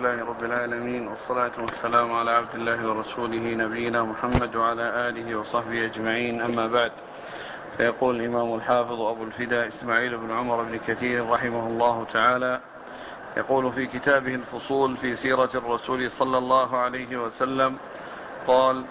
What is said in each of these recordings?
لله رب العالمين، والصلاة والسلام على عبد الله ورسوله نبينا محمد وعلى آله وصحبه أجمعين، أما بعد. فيقول الإمام الحافظ أبو الفداء إسماعيل بن عمر بن كثير رحمه الله تعالى، يقول في كتابه الفصول في سيرة الرسول صلى الله عليه وسلم قال: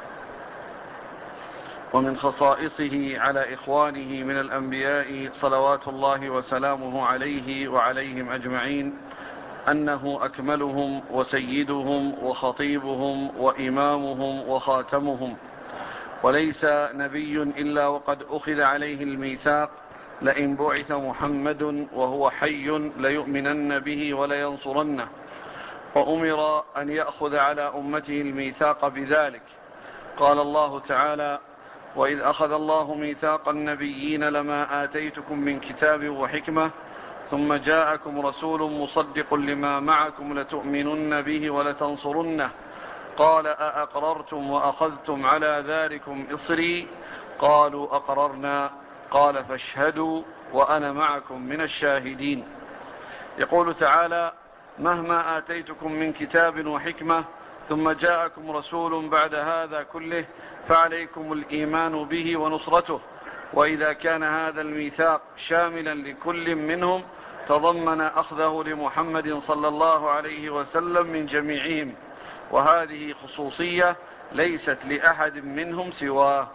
ومن خصائصه على إخوانه من الأنبياء صلوات الله وسلامه عليه وعليهم أجمعين أنه أكملهم وسيدهم وخطيبهم وإمامهم وخاتمهم، وليس نبي إلا وقد أخذ عليه الميثاق: لئن بعث محمد وهو حي ليؤمنن به ولينصرنه. وأمر أن يأخذ على أمته الميثاق بذلك. قال الله تعالى: وإذ أخذ الله ميثاق النبيين لما آتيتكم من كتاب وحكمة ثم جاءكم رسول مصدق لما معكم لتؤمنن به ولتنصرنه. قال: أأقررتم وأخذتم على ذلكم إصري؟ قالوا: أقررنا. قال: فاشهدوا وأنا معكم من الشاهدين. يقول تعالى: مهما آتيتكم من كتاب وحكمة ثم جاءكم رسول بعد هذا كله فعليكم الإيمان به ونصرته. وإذا كان هذا الميثاق شاملا لكل منهم تضمن أخذه لمحمد صلى الله عليه وسلم من جميعهم، وهذه خصوصية ليست لأحد منهم سواه.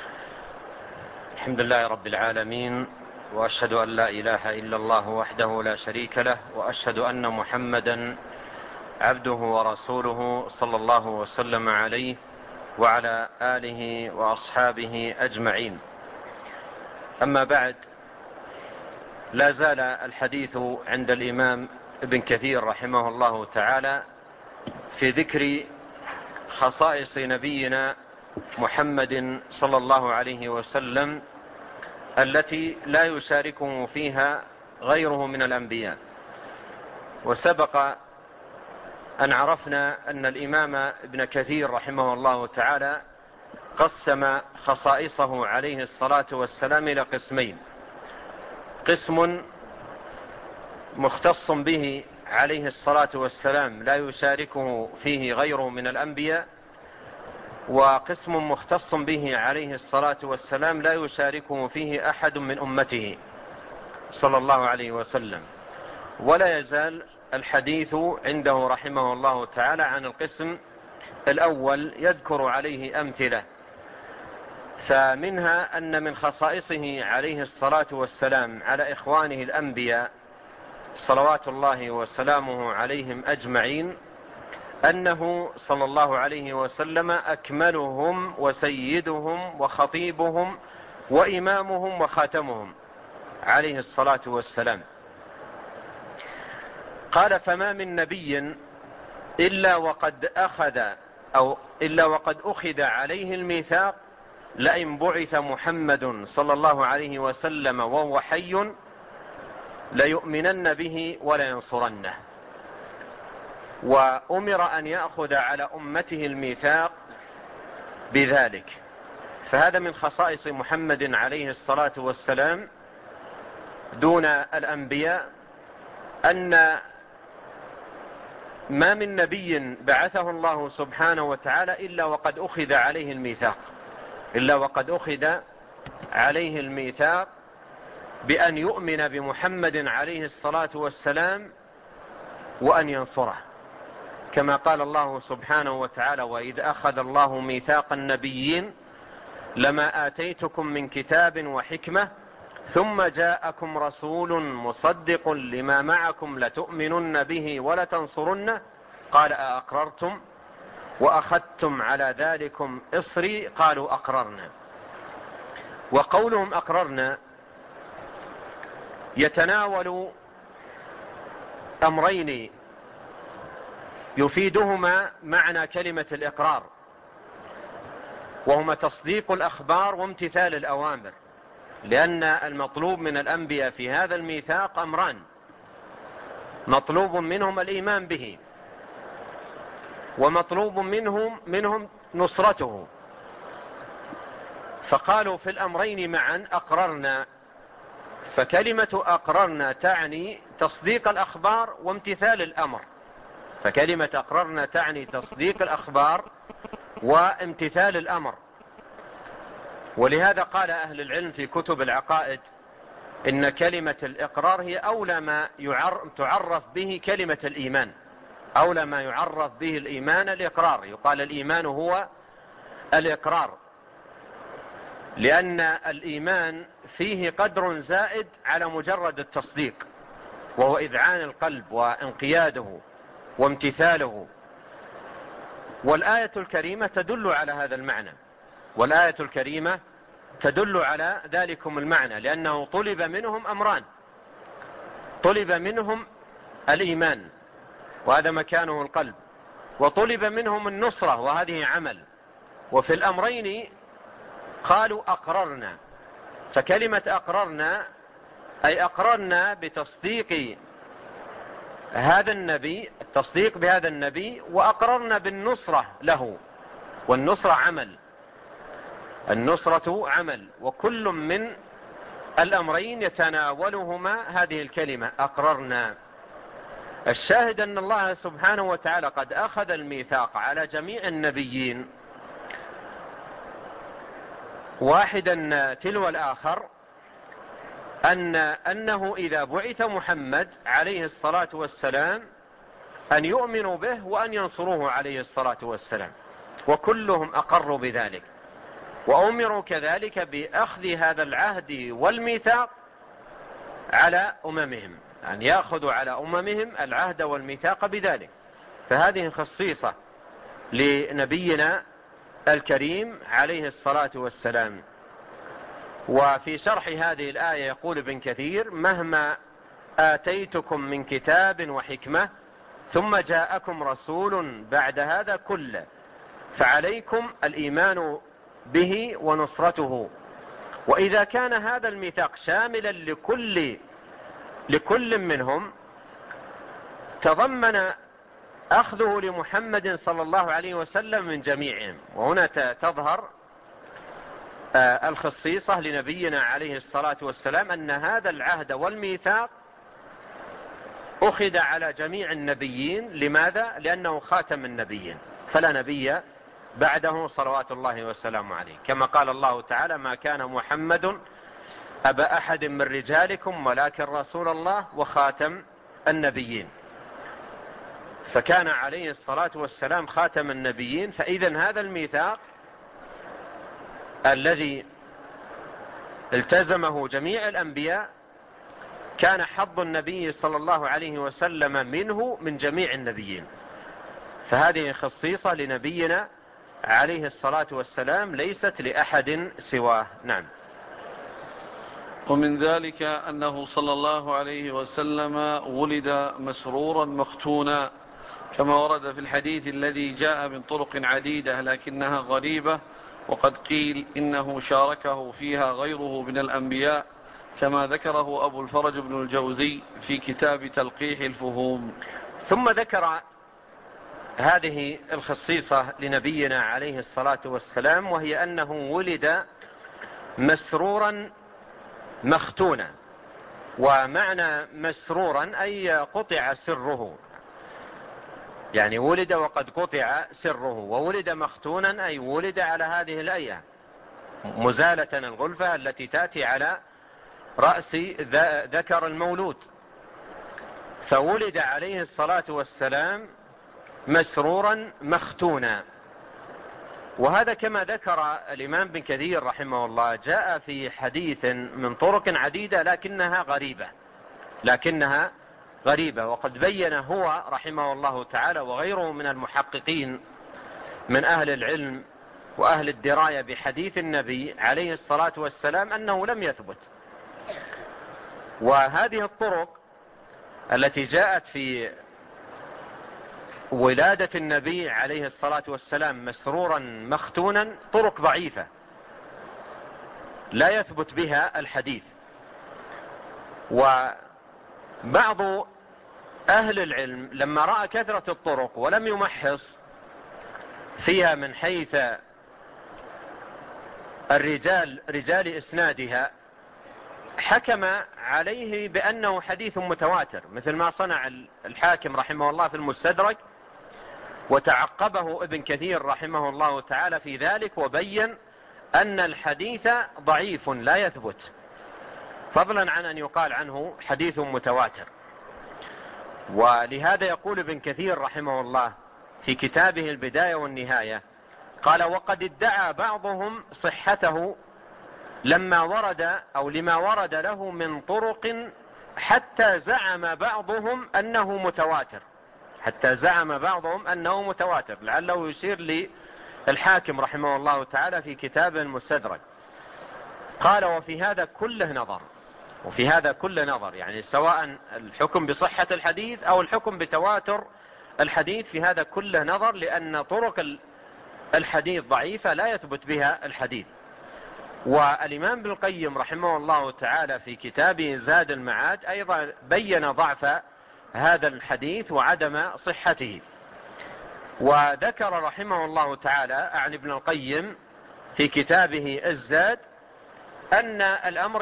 الحمد لله رب العالمين، وأشهد أن لا إله إلا الله وحده لا شريك له، وأشهد أن محمدا عبده ورسوله صلى الله وسلم عليه وعلى آله وأصحابه أجمعين. أما بعد، لا زال الحديث عند الإمام ابن كثير رحمه الله تعالى في ذكر خصائص نبينا محمد صلى الله عليه وسلم التي لا يشاركه فيها غيره من الأنبياء. وسبق أن عرفنا أن الإمام ابن كثير رحمه الله تعالى قسم خصائصه عليه الصلاة والسلام إلى قسمين: قسم مختص به عليه الصلاة والسلام لا يشاركه فيه غيره من الأنبياء، وقسم مختص به عليه الصلاة والسلام لا يشاركه فيه أحد من أمته صلى الله عليه وسلم. ولا يزال الحديث عنده رحمه الله تعالى عن القسم الأول يذكر عليه أمثلة. فمنها أن من خصائصه عليه الصلاة والسلام على إخوانه الأنبياء صلوات الله وسلامه عليهم أجمعين أنه صلى الله عليه وسلم أكملهم وسيدهم وخطيبهم وإمامهم وخاتمهم عليه الصلاة والسلام. قال: فما من نبي إلا وقد أخذ عليه الميثاق: لئن بعث محمد صلى الله عليه وسلم وهو حي ليؤمنن به ولينصرنه. وأمر أن يأخذ على أمته الميثاق بذلك. فهذا من خصائص محمد عليه الصلاة والسلام دون الأنبياء، أن ما من نبي بعثه الله سبحانه وتعالى إلا وقد أخذ عليه الميثاق بأن يؤمن بمحمد عليه الصلاة والسلام وأن ينصره، كما قال الله سبحانه وتعالى: وإذ أخذ الله ميثاق النبيين لما آتيتكم من كتاب وحكمة ثم جاءكم رسول مصدق لما معكم لتؤمنن به ولتنصرنه. قال: أأقررتم وأخذتم على ذلكم إصري؟ قالوا: أقررنا. وقولهم أقررنا يتناول أمرين يفيدهما معنى كلمة الإقرار، وهما تصديق الأخبار وامتثال الأوامر. لأن المطلوب من الأنبياء في هذا الميثاق أمران: مطلوب منهم الإيمان به، ومطلوب منهم نصرته. فقالوا في الأمرين معا: أقررنا. فكلمة أقررنا تعني تصديق الأخبار وامتثال الأمر، فكلمة أقررنا تعني تصديق الأخبار وامتثال الأمر. ولهذا قال أهل العلم في كتب العقائد إن كلمة الإقرار هي أولى ما تعرف به كلمة الإيمان، أولى ما يعرف به الإيمان الإقرار. يقال الإيمان هو الإقرار، لأن الإيمان فيه قدر زائد على مجرد التصديق، وهو إذعان القلب وانقياده وامتثاله. والآية الكريمة تدل على هذا المعنى، والآية الكريمة تدل على ذلكم المعنى، لأنه طلب منهم أمران: طلب منهم الإيمان وهذا مكانه القلب، وطلب منهم النصرة وهذه عمل. وفي الأمرين قالوا أقررنا. فكلمة أقررنا أي أقررنا بتصديق هذا النبي، التصديق بهذا النبي، وأقررنا بالنصرة له. والنصرة عمل، النصرة عمل، وكل من الأمرين يتناولهما هذه الكلمة أقررنا. الشاهد أن الله سبحانه وتعالى قد أخذ الميثاق على جميع النبيين واحدا تلو الآخر، أنه إذا بعث محمد عليه الصلاة والسلام أن يؤمنوا به وأن ينصروه عليه الصلاة والسلام، وكلهم أقروا بذلك، وأمروا كذلك بأخذ هذا العهد والميثاق على أممهم، أن يأخذوا على أممهم العهد والميثاق بذلك. فهذه خصيصة لنبينا الكريم عليه الصلاة والسلام. وفي شرح هذه الآية يقول ابن كثير: مهما آتيتكم من كتاب وحكمة ثم جاءكم رسول بعد هذا كله فعليكم الإيمان به ونصرته. وإذا كان هذا الميثاق شاملا لكل منهم تضمن أخذه لمحمد صلى الله عليه وسلم من جميعهم. وهنا تظهر الخصيصة لنبينا عليه الصلاة والسلام، أن هذا العهد والميثاق أخذ على جميع النبيين. لماذا؟ لأنه خاتم النبيين، فلا نبي بعده صلوات الله وسلامه عليه، كما قال الله تعالى: ما كان محمد أبا أحد من رجالكم ولكن رسول الله وخاتم النبيين. فكان عليه الصلاة والسلام خاتم النبيين. فإذن هذا الميثاق الذي التزمه جميع الأنبياء كان حظ النبي صلى الله عليه وسلم منه من جميع النبيين. فهذه خصيصة لنبينا عليه الصلاة والسلام ليست لأحد سواه. نعم. ومن ذلك أنه صلى الله عليه وسلم ولد مسرورا مختونا، كما ورد في الحديث الذي جاء من طرق عديدة لكنها غريبة، وقد قيل إنه شاركه فيها غيره من الأنبياء، كما ذكره أبو الفرج بن الجوزي في كتاب تلقيح الفهوم. ثم ذكر هذه الخصيصة لنبينا عليه الصلاة والسلام، وهي أنه ولد مسرورا مختونا. ومعنى مسرورا أي قطع سره، يعني ولد وقد قطع سره. وولد مختونا أي ولد على هذه الأية، مزالة الغلفة التي تأتي على رأس ذكر المولود. فولد عليه الصلاة والسلام مسرورا مختونا. وهذا كما ذكر الإمام بن كثير رحمه الله جاء في حديث من طرق عديدة لكنها غريبة. وقد بين هو رحمه الله تعالى وغيره من المحققين من أهل العلم وأهل الدراية بحديث النبي عليه الصلاة والسلام أنه لم يثبت. وهذه الطرق التي جاءت في ولادة النبي عليه الصلاة والسلام مسرورا مختونا طرق ضعيفة لا يثبت بها الحديث. وبعض أهل العلم لما رأى كثرة الطرق ولم يمحص فيها من حيث رجال إسنادها حكم عليه بأنه حديث متواتر، مثل ما صنع الحاكم رحمه الله في المستدرك وتعقبه ابن كثير رحمه الله تعالى في ذلك وبين أن الحديث ضعيف لا يثبت، فضلا عن أن يقال عنه حديث متواتر. ولهذا يقول ابن كثير رحمه الله في كتابه البداية والنهاية قال: وقد ادعى بعضهم صحته لما ورد له من طرق حتى زعم بعضهم أنه متواتر، لعله يشير للحاكم رحمه الله تعالى في كتاب المستدرك. قال: وفي هذا كل نظر، يعني سواء الحكم بصحة الحديث أو الحكم بتواتر الحديث، في هذا كله نظر، لأن طرق الحديث ضعيفة لا يثبت بها الحديث. والإمام ابن القيم رحمه الله تعالى في كتابه زاد المعاد أيضا بين ضعف هذا الحديث وعدم صحته، وذكر رحمه الله تعالى عن ابن القيم في كتابه الزاد أن الأمر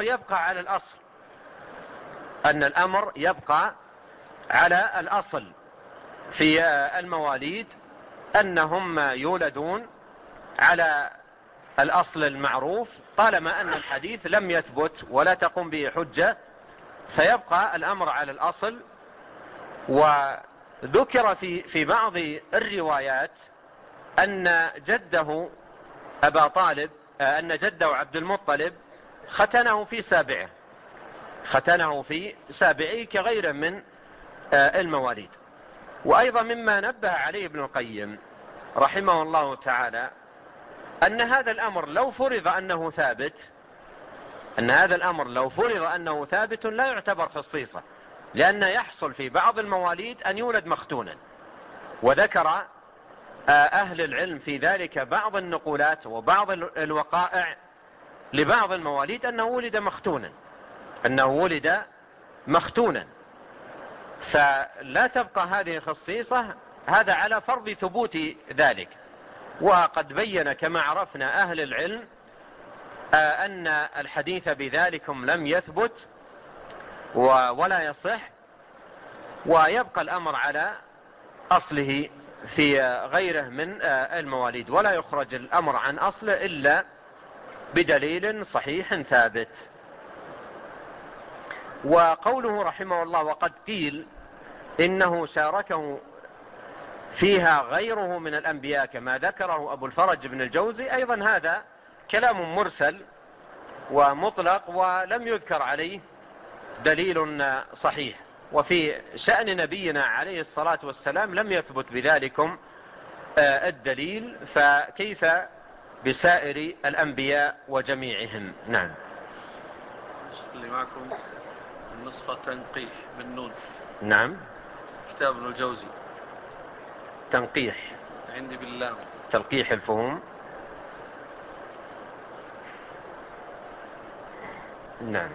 يبقى على الأصل في المواليد، أنهم يولدون على الأصل المعروف طالما أن الحديث لم يثبت ولا تقوم به حجة، فيبقى الأمر على الأصل. وذكر في بعض الروايات أن جده عبد المطلب ختنه في سابعه كغيره من المواليد. وأيضا مما نبه عليه ابن القيم رحمه الله تعالى أن هذا الأمر لو فرض أنه ثابت لا يعتبر خصيصة، لأن يحصل في بعض المواليد أن يولد مختونا. وذكر أهل العلم في ذلك بعض النقولات وبعض الوقائع لبعض المواليد أنه ولد مختونا، فلا تبقى هذه خصيصة، هذا على فرض ثبوت ذلك. وقد بين كما عرفنا أهل العلم أن الحديث بذلكم لم يثبت ولا يصح، ويبقى الأمر على أصله في غيره من المواليد، ولا يخرج الأمر عن أصله إلا بدليل صحيح ثابت. وقوله رحمه الله: وقد قيل إنه شاركه فيها غيره من الأنبياء كما ذكره أبو الفرج بن الجوزي، أيضا هذا كلام مرسل ومطلق ولم يذكر عليه دليل صحيح. وفي شأن نبينا عليه الصلاة والسلام لم يثبت بذلكم الدليل، فكيف بسائر الأنبياء وجميعهم؟ نعم. اللي معكم النسخة تنقيح بالنون. نعم. كتاب ابن الجوزي تنقيح عندي بالله، تلقيح الفهوم. نعم.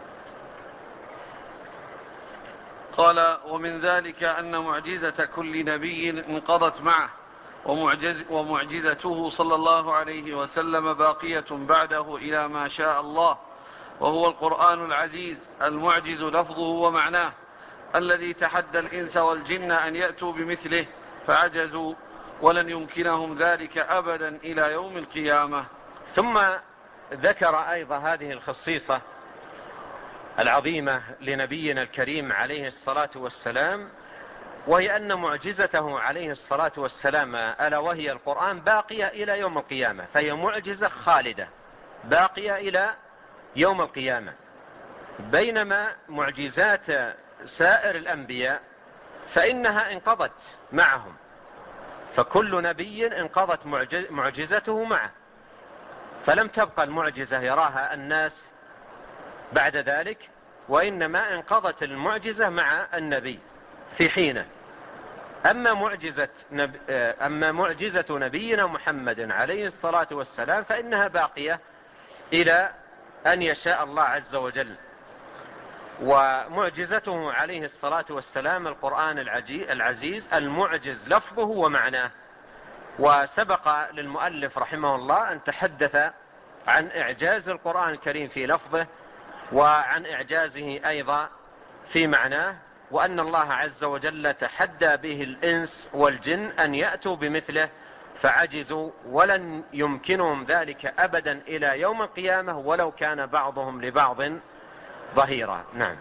قال: ومن ذلك أن معجزة كل نبي انقضت معه، ومعجزته صلى الله عليه وسلم باقية بعده إلى ما شاء الله، وهو القرآن العزيز المعجز لفظه ومعناه، الذي تحدى الإنس والجن أن يأتوا بمثله فعجزوا، ولن يمكنهم ذلك أبدا إلى يوم القيامة. ثم ذكر أيضا هذه الخصيصة العظيمة لنبينا الكريم عليه الصلاة والسلام، وهي أن معجزته عليه الصلاة والسلام ألا وهي القرآن باقية إلى يوم القيامة، فهي معجزة خالدة باقية إلى يوم القيامة، بينما معجزات سائر الأنبياء فإنها انقضت معهم، فكل نبي انقضت معجزته معه، فلم تبقى المعجزة يراها الناس بعد ذلك، وإنما انقضت المعجزة مع النبي في حينه. أما معجزة نبينا محمد عليه الصلاة والسلام فإنها باقية إلى أن يشاء الله عز وجل. ومعجزته عليه الصلاة والسلام القرآن العزيز المعجز لفظه ومعناه. وسبق للمؤلف رحمه الله أن تحدث عن إعجاز القرآن الكريم في لفظه وعن إعجازه أيضا في معناه، وأن الله عز وجل تحدى به الإنس والجن أن يأتوا بمثله فعجزوا، ولن يمكنهم ذلك أبدا إلى يوم القيامة ولو كان بعضهم لبعض ظهيرا. نعم.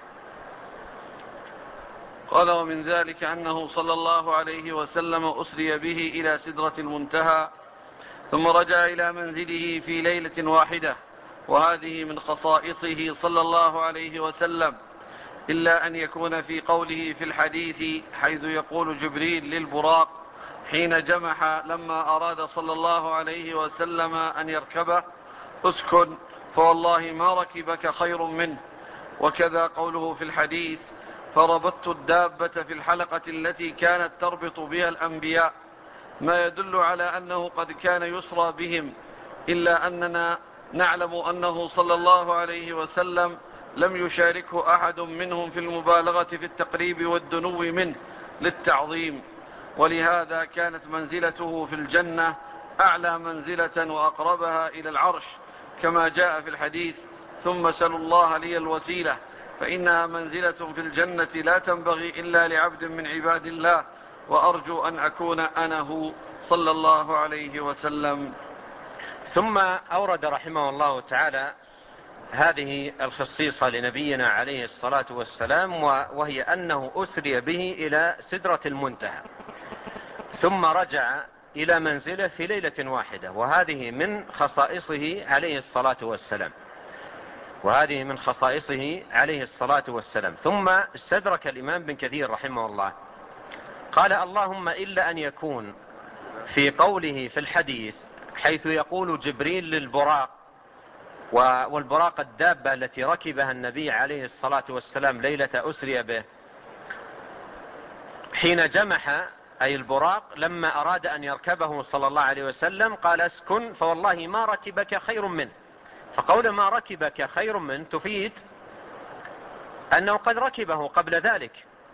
قال: ومن ذلك أنه صلى الله عليه وسلم أسري به إلى سدرة المنتهى ثم رجع إلى منزله في ليلة واحدة، وهذه من خصائصه صلى الله عليه وسلم، إلا أن يكون في قوله في الحديث حيث يقول جبريل للبراق حين جمح لما أراد صلى الله عليه وسلم أن يركبه: اسكن فوالله ما ركبك خير منه. وكذا قوله في الحديث: فربطت الدابة في الحلقة التي كانت تربط بها الأنبياء، ما يدل على أنه قد كان يسرى بهم، إلا أننا نعلم أنه صلى الله عليه وسلم لم يشاركه أحد منهم في المبالغة في التقريب والدنو منه للتعظيم، ولهذا كانت منزلته في الجنة أعلى منزلة وأقربها إلى العرش، كما جاء في الحديث: ثم سلوا الله لي الوسيلة فإنها منزلة في الجنة لا تنبغي إلا لعبد من عباد الله، وأرجو أن أكون أنا هو صلى الله عليه وسلم. ثم أورد رحمه الله تعالى هذه الخصيصة لنبينا عليه الصلاة والسلام، وهي أنه أسري به إلى سدرة المنتهى ثم رجع إلى منزله في ليلة واحدة، وهذه من خصائصه عليه الصلاة والسلام، وهذه من خصائصه عليه الصلاة والسلام. ثم استدرك الإمام بن كثير رحمه الله قال: اللهم إلا أن يكون في قوله في الحديث حيث يقول جبريل للبراق، والبراق الدابة التي ركبها النبي عليه الصلاة والسلام ليلة أسري به، حين جمح أي البراق لما أراد أن يركبه صلى الله عليه وسلم قال: اسكن فوالله ما ركبك خير منه. فقول ما ركبك خير منه تفيد أنه قد ركبه قبل ذلك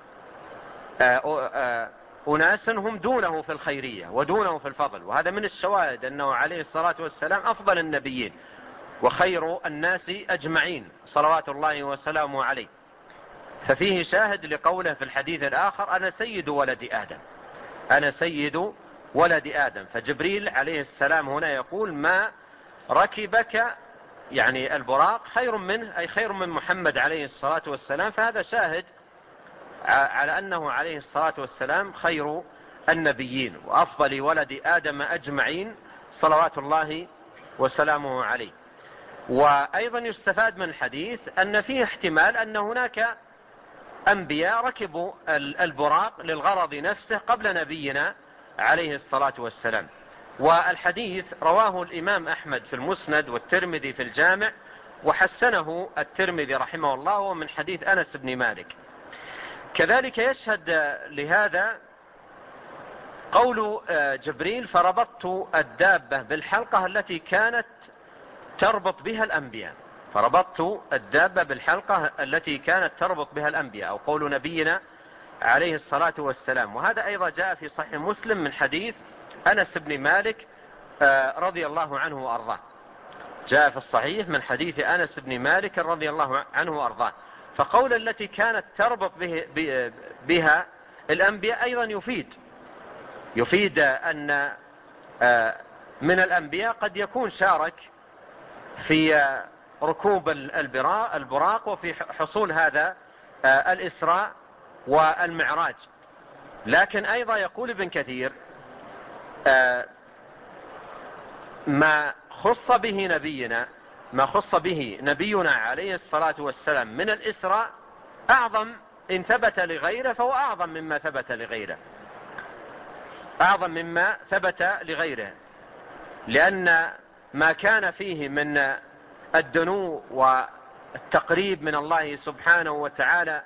أناس هم دونه في الخيرية ودونه في الفضل، وهذا من الشواهد أنه عليه الصلاة والسلام أفضل النبيين وخير الناس أجمعين صلوات الله وسلامه عليه. ففيه شاهد لقوله في الحديث الآخر: أنا سيد ولد آدم، أنا سيد ولد آدم. فجبريل عليه السلام هنا يقول: ما ركبك يعني البراق خير منه، أي خير من محمد عليه الصلاة والسلام. فهذا شاهد على أنه عليه الصلاة والسلام خير النبيين وأفضل ولد آدم أجمعين صلوات الله وسلامه عليه. وأيضا يستفاد من الحديث أن فيه احتمال أن هناك أنبياء ركبوا البراق للغرض نفسه قبل نبينا عليه الصلاة والسلام. والحديث رواه الإمام أحمد في المسند والترمذي في الجامع، وحسنه الترمذي رحمه الله، ومن حديث أنس بن مالك. كذلك يشهد لهذا قول جبريل: فربطت الدابة بالحلقة التي كانت تربط بها الأنبياء. فربطت الدابة بالحلقة التي كانت تربط بها الأنبياء، أو قول نبينا عليه الصلاة والسلام. وهذا أيضا جاء في صحيح مسلم من حديث أنس بن مالك رضي الله عنه وأرضاه، جاء في الصحيح من حديث أنس بن مالك رضي الله عنه وأرضاه. فقول التي كانت تربط بها الأنبياء أيضا يفيد أن من الأنبياء قد يكون شارك في ركوب البراق وفي حصول هذا الإسراء والمعراج. لكن أيضا يقول ابن كثير: ما خص به نبينا عليه الصلاة والسلام من الإسراء أعظم إن ثبت لغيره، فهو أعظم مما ثبت لغيره، لأن ما كان فيه من الدنو والتقريب من الله سبحانه وتعالى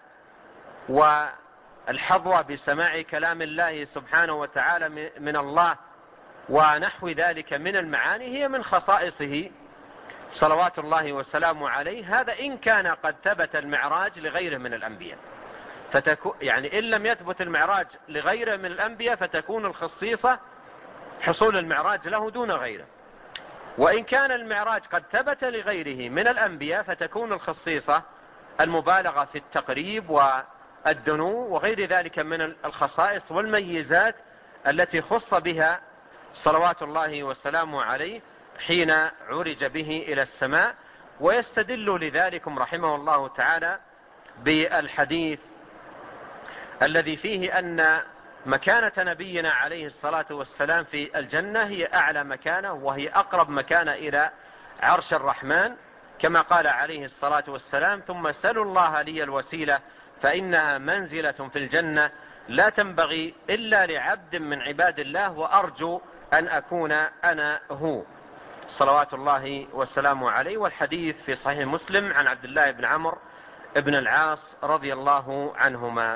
والحظوة بسماع كلام الله سبحانه وتعالى من الله ونحو ذلك من المعاني هي من خصائصه صلوات الله وسلامه عليه. هذا إن كان قد ثبت المعراج لغيره من الأنبياء، يعني إن لم يثبت المعراج لغيره من الأنبياء فتكون الخصيصة حصول المعراج له دون غيره، وإن كان المعراج قد ثبت لغيره من الأنبياء فتكون الخصيصة المبالغة في التقريب الدنو وغير ذلك من الخصائص والميزات التي خص بها صلوات الله وسلامه عليه حين عرج به إلى السماء. ويستدل لذلكم رحمه الله تعالى بالحديث الذي فيه أن مكانة نبينا عليه الصلاة والسلام في الجنة هي أعلى مكانة وهي أقرب مكانة إلى عرش الرحمن، كما قال عليه الصلاة والسلام: ثم سلوا الله لي الوسيلة فإنها منزلة في الجنة لا تنبغي إلا لعبد من عباد الله وأرجو أن أكون أنا هو، صلوات الله وسلامه عليه. والحديث في صحيح مسلم عن عبد الله بن عمرو بن العاص رضي الله عنهما.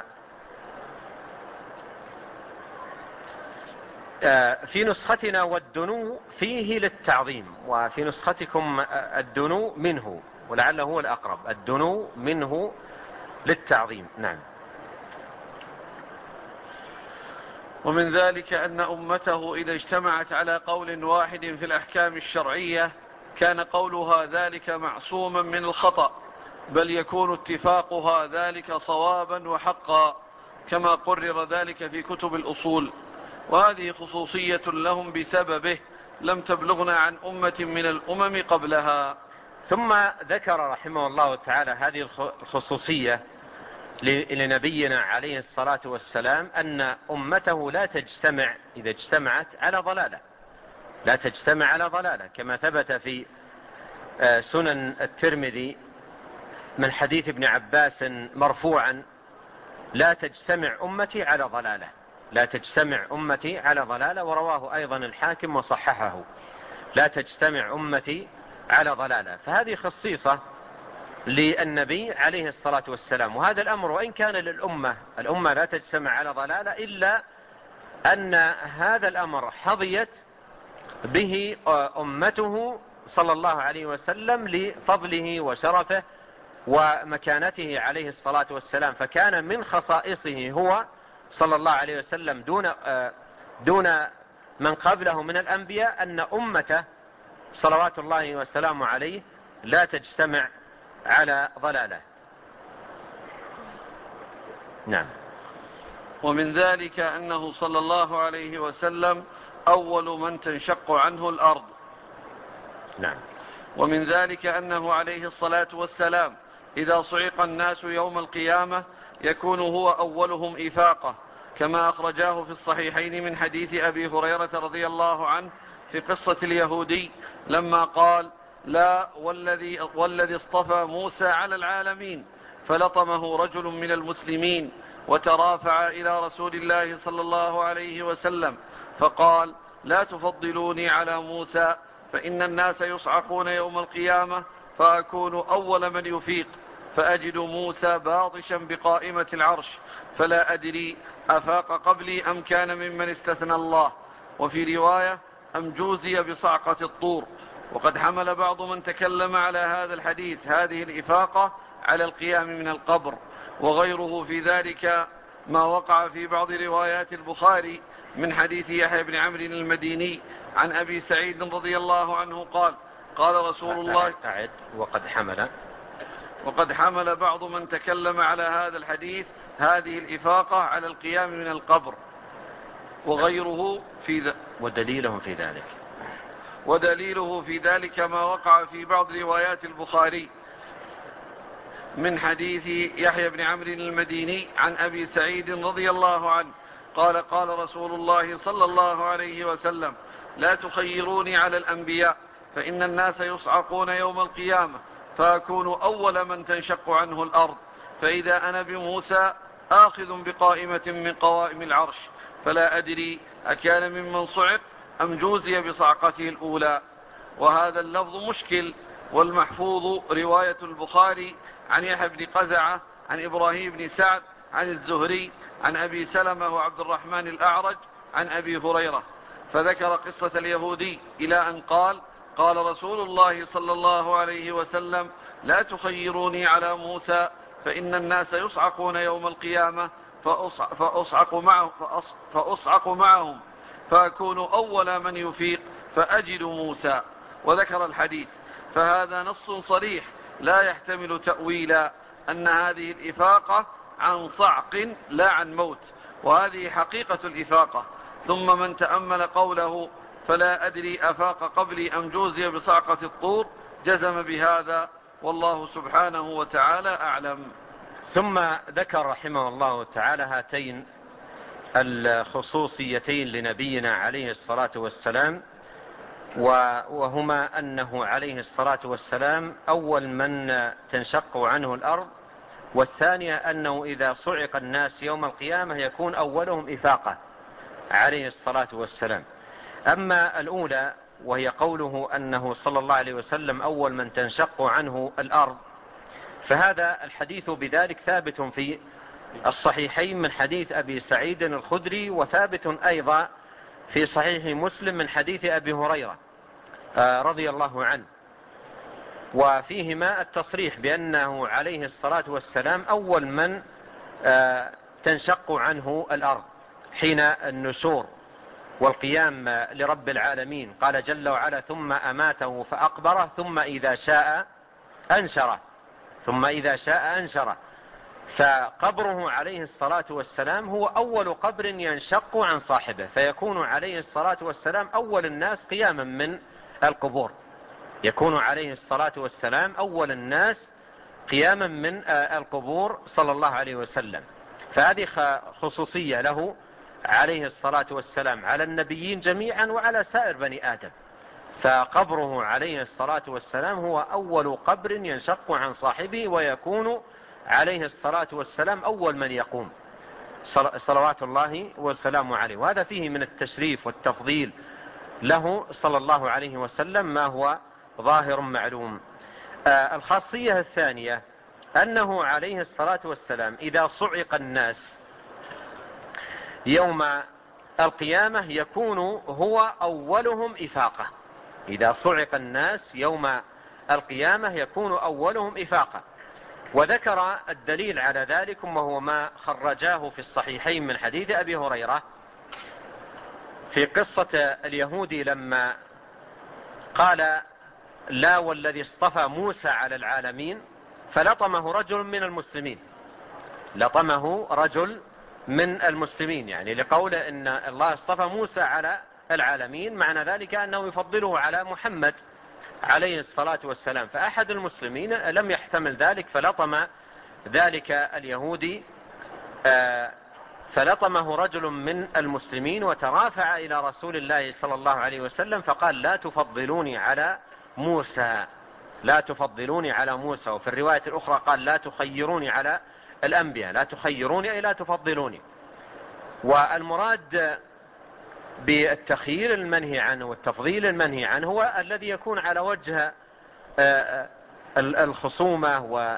في نسختنا والدنو فيه للتعظيم، وفي نسختكم الدنو منه، ولعله هو الأقرب، الدنو منه للتعظيم. نعم. ومن ذلك أن أمته إذا اجتمعت على قول واحد في الأحكام الشرعية كان قولها ذلك معصوما من الخطأ، بل يكون اتفاقها ذلك صوابا وحقا، كما قرر ذلك في كتب الأصول، وهذه خصوصية لهم بسببه لم تبلغنا عن أمة من الأمم قبلها. ثم ذكر رحمه الله تعالى هذه الخصوصية لنبينا عليه الصلاة والسلام، أن أمته لا تجتمع إذا اجتمعت على ضلالة، لا تجتمع على ضلالة، كما ثبت في سنن الترمذي من حديث ابن عباس مرفوعا: لا تجتمع أمتي على ضلالة، لا تجتمع أمتي على ضلالة. ورواه أيضا الحاكم وصححه: لا تجتمع أمتي على ضلالة. فهذه خصيصة للنبي عليه الصلاة والسلام. وهذا الأمر وإن كان الأمة لا تجتمع على ضلالة، إلا أن هذا الأمر حظيت به أمته صلى الله عليه وسلم لفضله وشرفه ومكانته عليه الصلاة والسلام. فكان من خصائصه هو صلى الله عليه وسلم دون من قبله من الأنبياء أن أمته صلوات الله وسلامه عليه لا تجتمع على ضلالة. نعم. ومن ذلك أنه صلى الله عليه وسلم أول من تنشق عنه الأرض. نعم. ومن ذلك أنه عليه الصلاة والسلام إذا صعق الناس يوم القيامة يكون هو أولهم إفاقة، كما أخرجاه في الصحيحين من حديث أبي هريرة رضي الله عنه في قصة اليهودي لما قال: لا والذي اصطفى موسى على العالمين، فلطمه رجل من المسلمين وترافع إلى رسول الله صلى الله عليه وسلم فقال: لا تفضلوني على موسى، فإن الناس يصعقون يوم القيامة فأكون أول من يفيق، فأجد موسى باطشا بقائمة العرش، فلا أدري أفاق قبلي أم كان ممن استثنى الله. وفي رواية: أم جوزي بصعقة الطور. وقد حمل بعض من تكلم على هذا الحديث هذه الإفاقة على القيام من القبر، وغيره في ذلك ما وقع في بعض روايات البخاري من حديث يحيى بن عمرو المديني عن أبي سعيد رضي الله عنه قال: قال رسول الله وقد حمل بعض من تكلم على هذا الحديث هذه الإفاقة على القيام من القبر، وغيره في ودليله في ذلك ما وقع في بعض روايات البخاري من حديث يحيى بن عمرو المديني عن أبي سعيد رضي الله عنه قال: قال رسول الله صلى الله عليه وسلم: لا تخيروني على الأنبياء، فإن الناس يصعقون يوم القيامة فأكون أول من تنشق عنه الأرض، فإذا أنا بموسى آخذ بقائمة من قوائم العرش، فلا أدري أكان ممن صعق أم جوزي بصعقته الأولى. وهذا اللفظ مشكل، والمحفوظ رواية البخاري عن يحيى بن قزعة عن إبراهيم بن سعد عن الزهري عن أبي سلمة وعبد الرحمن الأعرج عن أبي هريرة، فذكر قصة اليهودي إلى أن قال: قال رسول الله صلى الله عليه وسلم: لا تخيروني على موسى، فإن الناس يصعقون يوم القيامة فأصعق معهم فأكون أول من يفيق فأجد موسى. وذكر الحديث. فهذا نص صريح لا يحتمل تأويلا أن هذه الإفاقة عن صعق لا عن موت، وهذه حقيقة الإفاقة. ثم من تأمل قوله فلا أدري أفاق قبلي أم جوزي بصعقة الطور جزم بهذا، والله سبحانه وتعالى أعلم. ثم ذكر رحمه الله تعالى هاتين الخصوصيتين لنبينا عليه الصلاة والسلام، وهما أنه عليه الصلاة والسلام أول من تنشق عنه الأرض، والثانية أنه إذا صعق الناس يوم القيامة يكون أولهم إفاقة عليه الصلاة والسلام. أما الأولى وهي قوله أنه صلى الله عليه وسلم أول من تنشق عنه الأرض، فهذا الحديث بذلك ثابت في الصحيحين من حديث أبي سعيد الخدري، وثابت أيضا في صحيح مسلم من حديث أبي هريرة رضي الله عنه، وفيهما التصريح بأنه عليه الصلاة والسلام أول من تنشق عنه الأرض حين النشور والقيام لرب العالمين. قال جل وعلا ثم أماته فأقبره ثم إذا شاء أنشره. فقبره عليه الصلاة والسلام هو أول قبر ينشق عن صاحبه، فيكون عليه الصلاة والسلام أول الناس قياما من القبور، يكون عليه الصلاة والسلام أول الناس قياما من القبور صلى الله عليه وسلم. فهذه خصوصية له عليه الصلاة والسلام على النبيين جميعا وعلى سائر بني آدم، فقبره عليه الصلاة والسلام هو أول قبر ينشق عن صاحبه، ويكون عليه الصلاة والسلام أول من يقوم صلوات الله وسلامه عليه. وهذا فيه من التشريف والتفضيل له صلى الله عليه وسلم ما هو ظاهر معلوم. الخاصية الثانية أنه عليه الصلاة والسلام إذا صعق الناس يوم القيامة يكون هو أولهم إفاقة. إذا صعق الناس يوم القيامة يكون أولهم إفاقة. وذكر الدليل على ذلك وهو ما خرجاه في الصحيحين من حديث أبي هريرة في قصة اليهودي لما قال لا والذي اصطفى موسى على العالمين، فلطمه رجل من المسلمين، يعني لقول إن الله اصطفى موسى على العالمين، معنى ذلك أنه يفضله على محمد عليه الصلاة والسلام. فأحد المسلمين لم يحتمل ذلك فلطم ذلك اليهودي، فلطمه رجل من المسلمين وترافع إلى رسول الله صلى الله عليه وسلم فقال لا تفضلوني على موسى، وفي الرواية الأخرى قال لا تخيروني على الأنبياء، لا تخيروني أي لا تفضلوني. والمراد بالتخيير المنهي عنه والتفضيل المنهي عنه هو الذي يكون على وجه الخصومة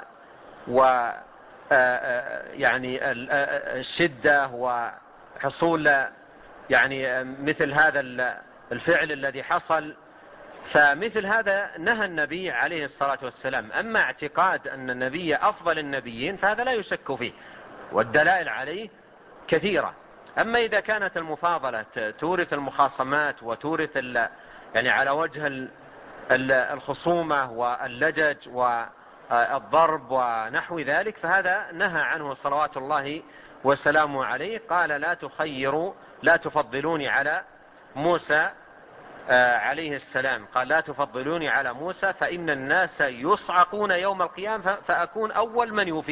يعني الشدة وحصول يعني مثل هذا الفعل الذي حصل. فمثل هذا نهى النبي عليه الصلاة والسلام. أما اعتقاد أن النبي أفضل النبيين فهذا لا يشك فيه، والدلائل عليه كثيرة. أما إذا كانت المفاضلة تورث المخاصمات وتورث يعني على وجه الخصومة واللجج والضرب ونحو ذلك، فهذا نهى عنه صلوات الله وسلامه عليه. قال لا تفضلوني على موسى عليه السلام، قال لا تفضلوني على موسى فإن الناس يصعقون يوم القيامة فأكون أول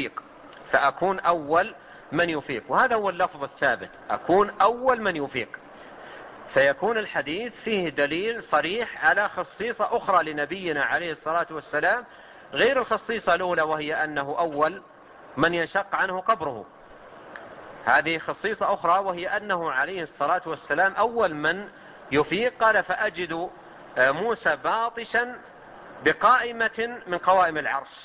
من يفيق. وهذا هو اللفظ الثابت، أكون أول من يفيق. فيكون الحديث فيه دليل صريح على خصيصة أخرى لنبينا عليه الصلاة والسلام غير الخصيصة الأولى، وهي أنه أول من ينشق عنه قبره. هذه خصيصة أخرى وهي أنه عليه الصلاة والسلام أول من يفيق. قال فأجد موسى باطشا بقائمة من قوائم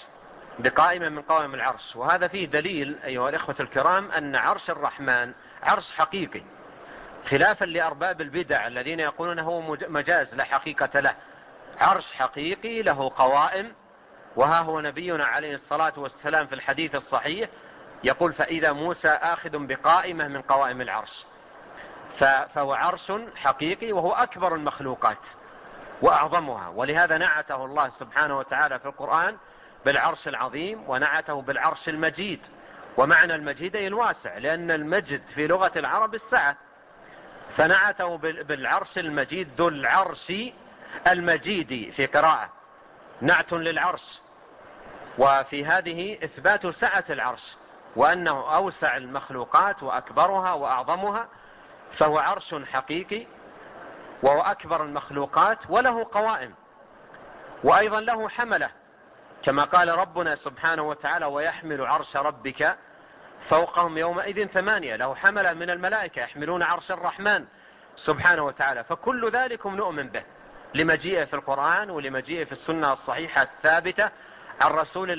العرش. وهذا فيه دليل أيها الإخوة الكرام أن عرش الرحمن عرش حقيقي، خلافا لأرباب البدع الذين يقولون هو مجاز لا حقيقة له. عرش حقيقي له قوائم، وها هو نبينا عليه الصلاة والسلام في الحديث الصحيح يقول فإذا موسى آخذ بقائمة من قوائم العرش. فهو عرش حقيقي وهو أكبر المخلوقات وأعظمها، ولهذا نعته الله سبحانه وتعالى في القرآن بالعرش العظيم، ونعته بالعرش المجيد، ومعنى المجيد أي الواسع، لأن المجد في لغة العرب السعة، فنعته بالعرش المجيد، ذو العرش المجيد في قراءة، نعت للعرش. وفي هذه إثبات سعة العرش، وأنه أوسع المخلوقات وأكبرها وأعظمها، فهو عرش حقيقي وهو أكبر المخلوقات، وله قوائم، وأيضا له حملة، كما قال ربنا سبحانه وتعالى: ويحمل عرش ربك فوقهم يومئذ 8. له حملة من الملائكة يحملون عرش الرحمن سبحانه وتعالى. فكل ذلك نؤمن به لمجيئه في القرآن ولمجيئه في السنة الصحيحة الثابتة عن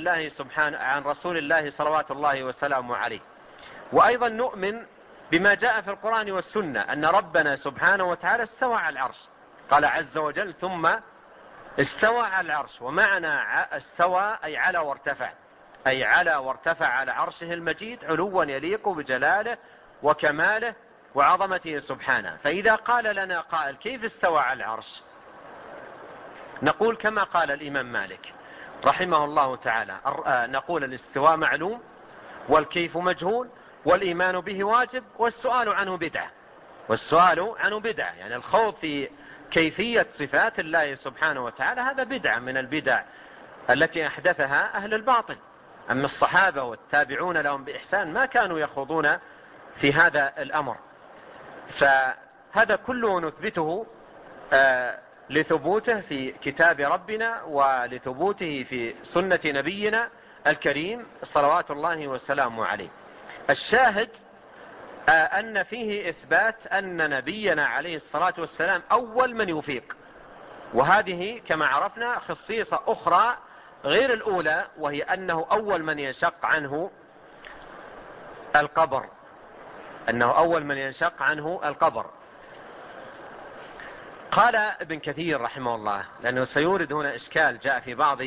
رسول الله صلوات الله وسلامه عليه. وأيضا نؤمن بما جاء في القرآن والسنة أن ربنا سبحانه وتعالى استوى على العرش، قال عز وجل: ثم استوى على العرش. ومعنى استوى أي على وارتفع، أي على وارتفع على عرشه المجيد علوا يليق بجلاله وكماله وعظمته سبحانه. فإذا قال لنا قائل: كيف استوى على العرش؟ نقول كما قال الإمام مالك رحمه الله تعالى، نقول: الاستواء معلوم، والكيف مجهول، والإيمان به واجب، والسؤال عنه بدعة. والسؤال عنه بدعة، يعني الخوض في كيفية صفات الله سبحانه وتعالى هذا بدعة من البدع التي أحدثها أهل الباطل. أما الصحابة والتابعون لهم بإحسان ما كانوا يخوضون في هذا الأمر. فهذا كله نثبته لثبوته في كتاب ربنا ولثبوته في سنة نبينا الكريم صلوات الله وسلامه عليه. الشاهد أن فيه إثبات أن نبينا عليه الصلاة والسلام أول من يفيق، وهذه كما عرفنا خصيصة أخرى غير الأولى، وهي أنه أول من ينشق عنه القبر، أنه أول من ينشق عنه القبر. قال ابن كثير رحمه الله، لأنه سيورد هنا إشكال جاء في بعض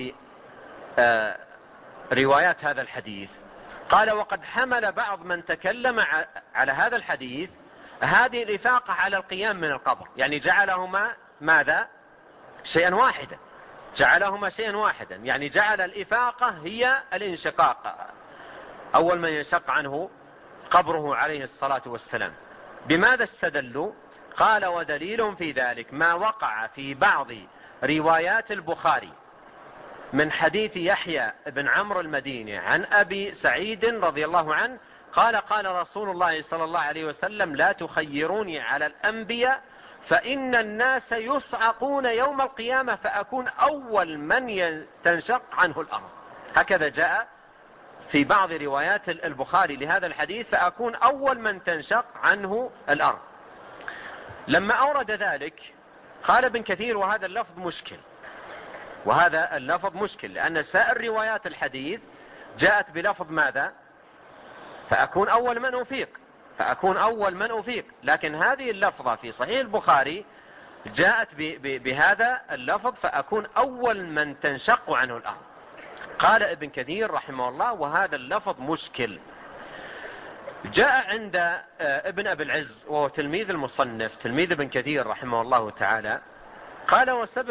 روايات هذا الحديث، قال: وقد حمل بعض من تكلم على هذا الحديث هذه الإفاقة على القيام من القبر، يعني جعلهما ماذا؟ شيئا واحدا، جعلهما شيئا واحدا، يعني جعل الإفاقة هي الانشقاق، أول من ينشق عنه قبره عليه الصلاة والسلام. بماذا استدلوا؟ قال: ودليل في ذلك ما وقع في بعض روايات البخاري من حديث يحيى بن عمرو المديني عن أبي سعيد رضي الله عنه قال: قال رسول الله صلى الله عليه وسلم: لا تخيروني على الأنبياء فإن الناس يصعقون يوم القيامة فأكون أول من تنشق عنه الأرض. هكذا جاء في بعض روايات البخاري لهذا الحديث: فأكون أول من تنشق عنه الأرض. لما أورد ذلك قال ابن كثير: وهذا اللفظ مشكل، وهذا اللفظ مشكل، لأن سائر روايات الحديث جاءت بلفظ ماذا؟ فأكون أول من أفيق، فأكون أول من أفيق، لكن هذه اللفظة في صحيح البخاري جاءت بهذا اللفظ: فأكون أول من تنشق عنه الأرض. قال ابن كثير رحمه الله: وهذا اللفظ مشكل. جاء عند ابن أبي العز وهو تلميذ المصنف تلميذ ابن كثير رحمه الله تعالى، قال: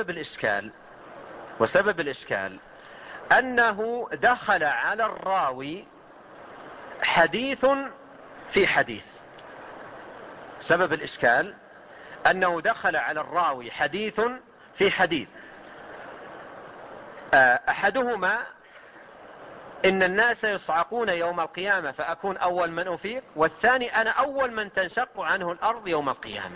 وسبب الإشكال أنه دخل على الراوي حديث في حديث. سبب الإشكال أنه دخل على الراوي حديث في حديث، أحدهما: إن الناس يصعقون يوم القيامة فأكون أول من أفيق، والثاني: أنا أول من تنشق عنه الأرض يوم القيامة.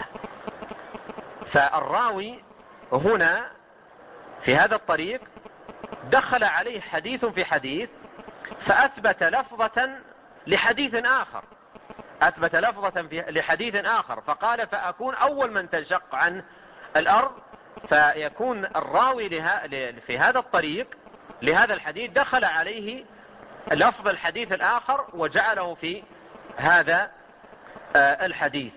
فالراوي هنا في هذا الطريق دخل عليه حديث في حديث، فأثبت لفظة لحديث آخر، أثبت لفظة لحديث آخر، فقال: فأكون أول من تنشق عن الأرض. فيكون الراوي في هذا الطريق لهذا الحديث دخل عليه لفظ الحديث الآخر وجعله في هذا الحديث.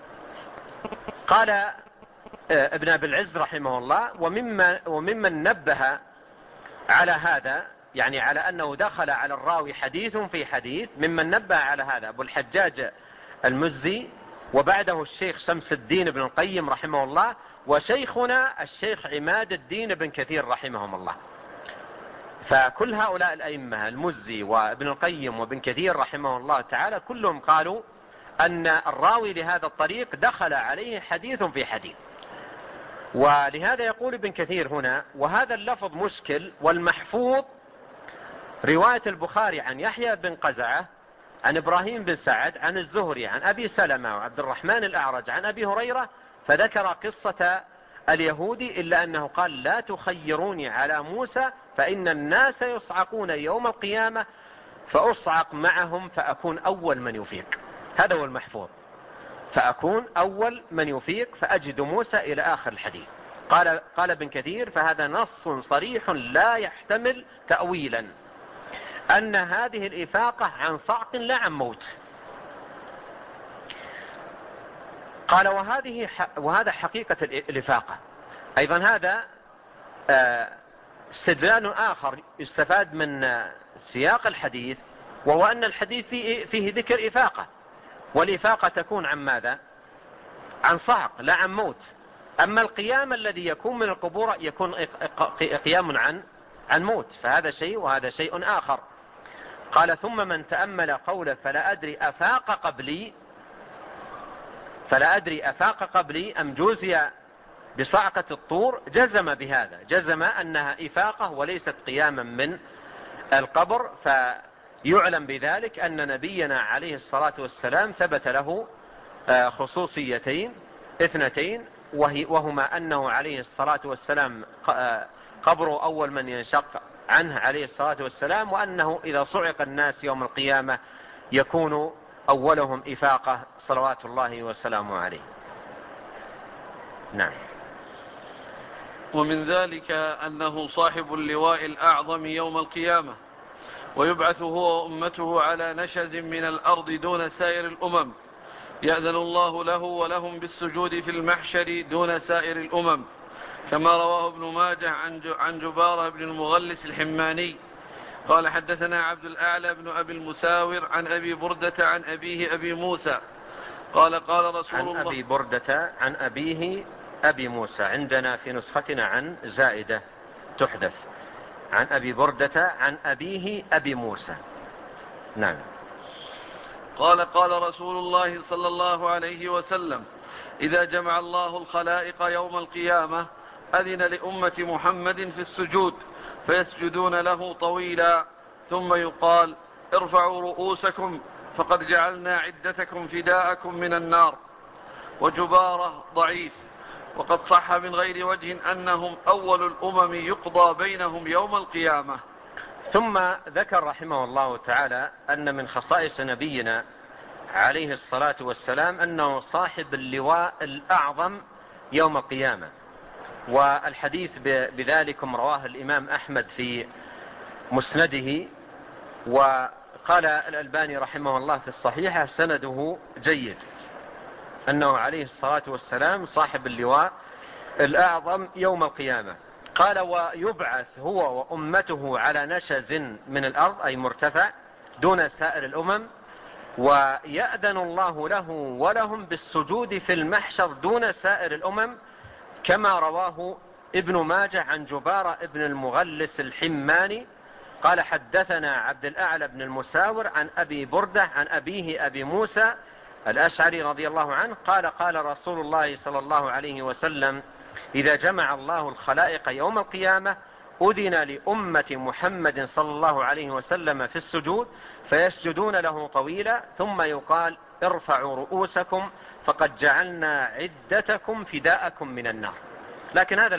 قال ابن أبي العز رحمه الله: وممن نبه على هذا، يعني على أنه دخل على الراوي حديث في حديث، ممن نبه على هذا أبو الحجاج المزي، وبعده الشيخ شمس الدين بن القيم رحمه الله، وشيخنا الشيخ عماد الدين بن كثير رحمهم الله. فكل هؤلاء الأئمة المزي وابن القيم وابن كثير رحمه الله تعالى كلهم قالوا أن الراوي لهذا الطريق دخل عليه حديث في حديث. ولهذا يقول ابن كثير هنا: وهذا اللفظ مشكل، والمحفوظ رواية البخاري عن يحيى بن قزعة عن إبراهيم بن سعد عن الزهري عن أبي سلمة وعبد الرحمن الأعرج عن أبي هريرة، فذكر قصة اليهودي إلا أنه قال: لا تخيروني على موسى فإن الناس يصعقون يوم القيامة فأصعق معهم فأكون أول من يفيق. هذا هو المحفوظ، فأكون أول من يفيق فأجد موسى إلى آخر الحديث. قال ابن كثير: فهذا نص صريح لا يحتمل تأويلا، أن هذه الإفاقة عن صعق لا عن موت. قال: وهذا حقيقة الإفاقة. أيضا هذا استدلال آخر يستفاد من سياق الحديث، وهو أن الحديث فيه ذكر إفاقة، والإفاقة تكون عن ماذا؟ عن صعق لا عن موت. أما القيام الذي يكون من القبور يكون قيام عن موت، فهذا شيء وهذا شيء آخر. قال: ثم من تأمل قوله فلا أدري أفاق قبلي أم جوزي بصعقة الطور، جزم بهذا، جزم أنها إفاقة وليست قياما من القبر. فيعلم بذلك أن نبينا عليه الصلاة والسلام ثبت له خصوصيتين اثنتين، وهما أنه عليه الصلاة والسلام قبره أول من ينشق عنه عليه الصلاة والسلام، وأنه إذا صعق الناس يوم القيامة يكون أولهم إفاقة صلوات الله وسلامه عليه. نعم. ومن ذلك أنه صاحب اللواء الأعظم يوم القيامة، ويبعث هو وأمته على نشز من الأرض دون سائر الأمم، يأذن الله له ولهم بالسجود في المحشر دون سائر الأمم، كما رواه ابن ماجه عن جبارة بن المغلس الحماني قال: حدثنا عبد الأعلى بن أبي المساور عن أبي بردة عن أبيه أبي موسى قال: قال رسول الله. عن أبي بردة عن أبيه أبي موسى، عندنا في نسختنا عن زائدة تحذف، عن أبي بردة عن أبيه أبي موسى. نعم. قال: قال رسول الله صلى الله عليه وسلم: إذا جمع الله الخلائق يوم القيامة أذن لأمة محمد في السجود فيسجدون له طويلا، ثم يقال: ارفعوا رؤوسكم فقد جعلنا عدتكم فداءكم من النار. وجبارة ضعيف، وقد صح من غير وجه أنهم أول الأمم يقضى بينهم يوم القيامة. ثم ذكر رحمه الله تعالى أن من خصائص نبينا عليه الصلاة والسلام أنه صاحب اللواء الأعظم يوم القيامة، والحديث بذلكم رواه الإمام أحمد في مسنده، وقال الألباني رحمه الله في الصحيحة سنده جيد، أنه عليه الصلاة والسلام صاحب اللواء الأعظم يوم القيامة. قال: ويبعث هو وأمته على نشز من الأرض، أي مرتفع دون سائر الأمم، ويأذن الله له ولهم بالسجود في المحشر دون سائر الأمم، كما رواه ابن ماجه عن جبارة ابن المغلس الحماني قال: حدثنا عبد الأعلى بن المساور عن أبي بردة عن أبيه أبي موسى الأشعري رضي الله عنه قال: قال رسول الله صلى الله عليه وسلم: إذا جمع الله الخلائق يوم القيامة أذن لأمة محمد صلى الله عليه وسلم في السجود فيسجدون له طويلا، ثم يقال: ارفعوا رؤوسكم فقد جعلنا عدتكم فداءكم من النار. لكن هذا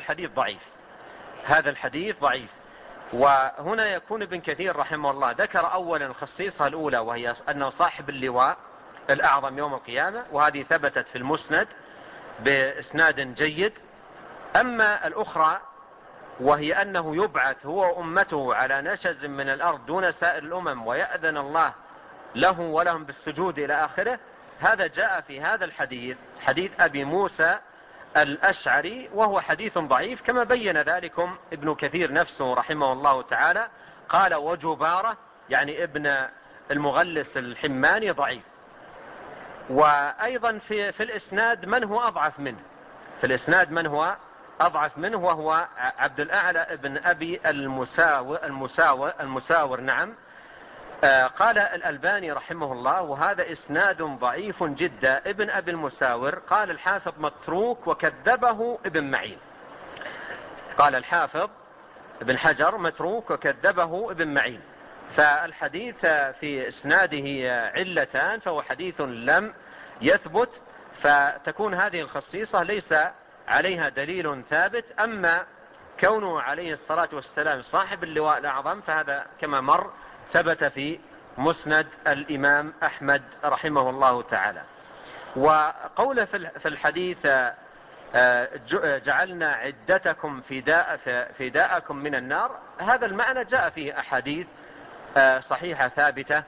الحديث ضعيف. وهنا يكون ابن كثير رحمه الله ذكر أولا الخصيصة الأولى، وهي أنه صاحب اللواء الأعظم يوم القيامة، وهذه ثبتت في المسند بإسناد جيد. أما الأخرى وهي أنه يبعث هو وأمته على نشز من الأرض دون سائر الأمم ويأذن الله له ولهم بالسجود إلى آخره، هذا جاء في هذا الحديث، حديث أبي موسى الأشعري، وهو حديث ضعيف كما بين ذلكم ابن كثير نفسه رحمه الله تعالى. قال: وجبارة يعني ابن المغلس الحماني ضعيف. وأيضا في الإسناد من هو أضعف منه، أضعف منه وهو عبد الأعلى ابن أبي المساور. نعم. قال الألباني رحمه الله وهذا إسناد ضعيف جدا. ابن أبي المساور قال الحافظ متروك وكذبه ابن معين. قال الحافظ ابن حجر متروك وكذبه ابن معين. فالحديث في إسناده علتان، فهو حديث لم يثبت، فتكون هذه الخصيصة ليس عليها دليل ثابت. أما كونه عليه الصلاة والسلام صاحب اللواء الأعظم فهذا كما مر ثبت في مسند الإمام أحمد رحمه الله تعالى. وقوله في الحديث جعلنا عدتكم فداءكم من النار، هذا المعنى جاء فيه أحاديث صحيحة ثابتة.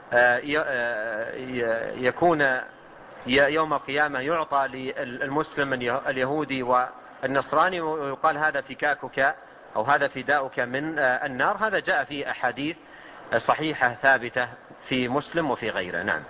يكون يوم القيامة يعطى للمسلم اليهودي والنصراني ويقال هذا فكاكك أو هذا فداؤك من النار. هذا جاء فيه أحاديث صحيحة ثابتة في مسلم وفي غيره. نعم.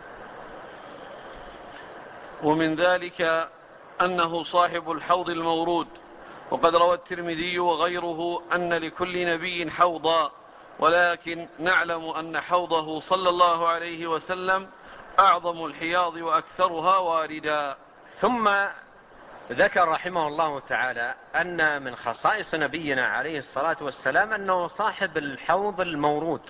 ومن ذلك أنه صاحب الحوض المورود، وقد روى الترمذي وغيره أن لكل نبي حوضا، ولكن نعلم أن حوضه صلى الله عليه وسلم أعظم الحياض وأكثرها واردا. ثم ذكر رحمه الله تعالى أن من خصائص نبينا عليه الصلاة والسلام أنه صاحب الحوض المورود.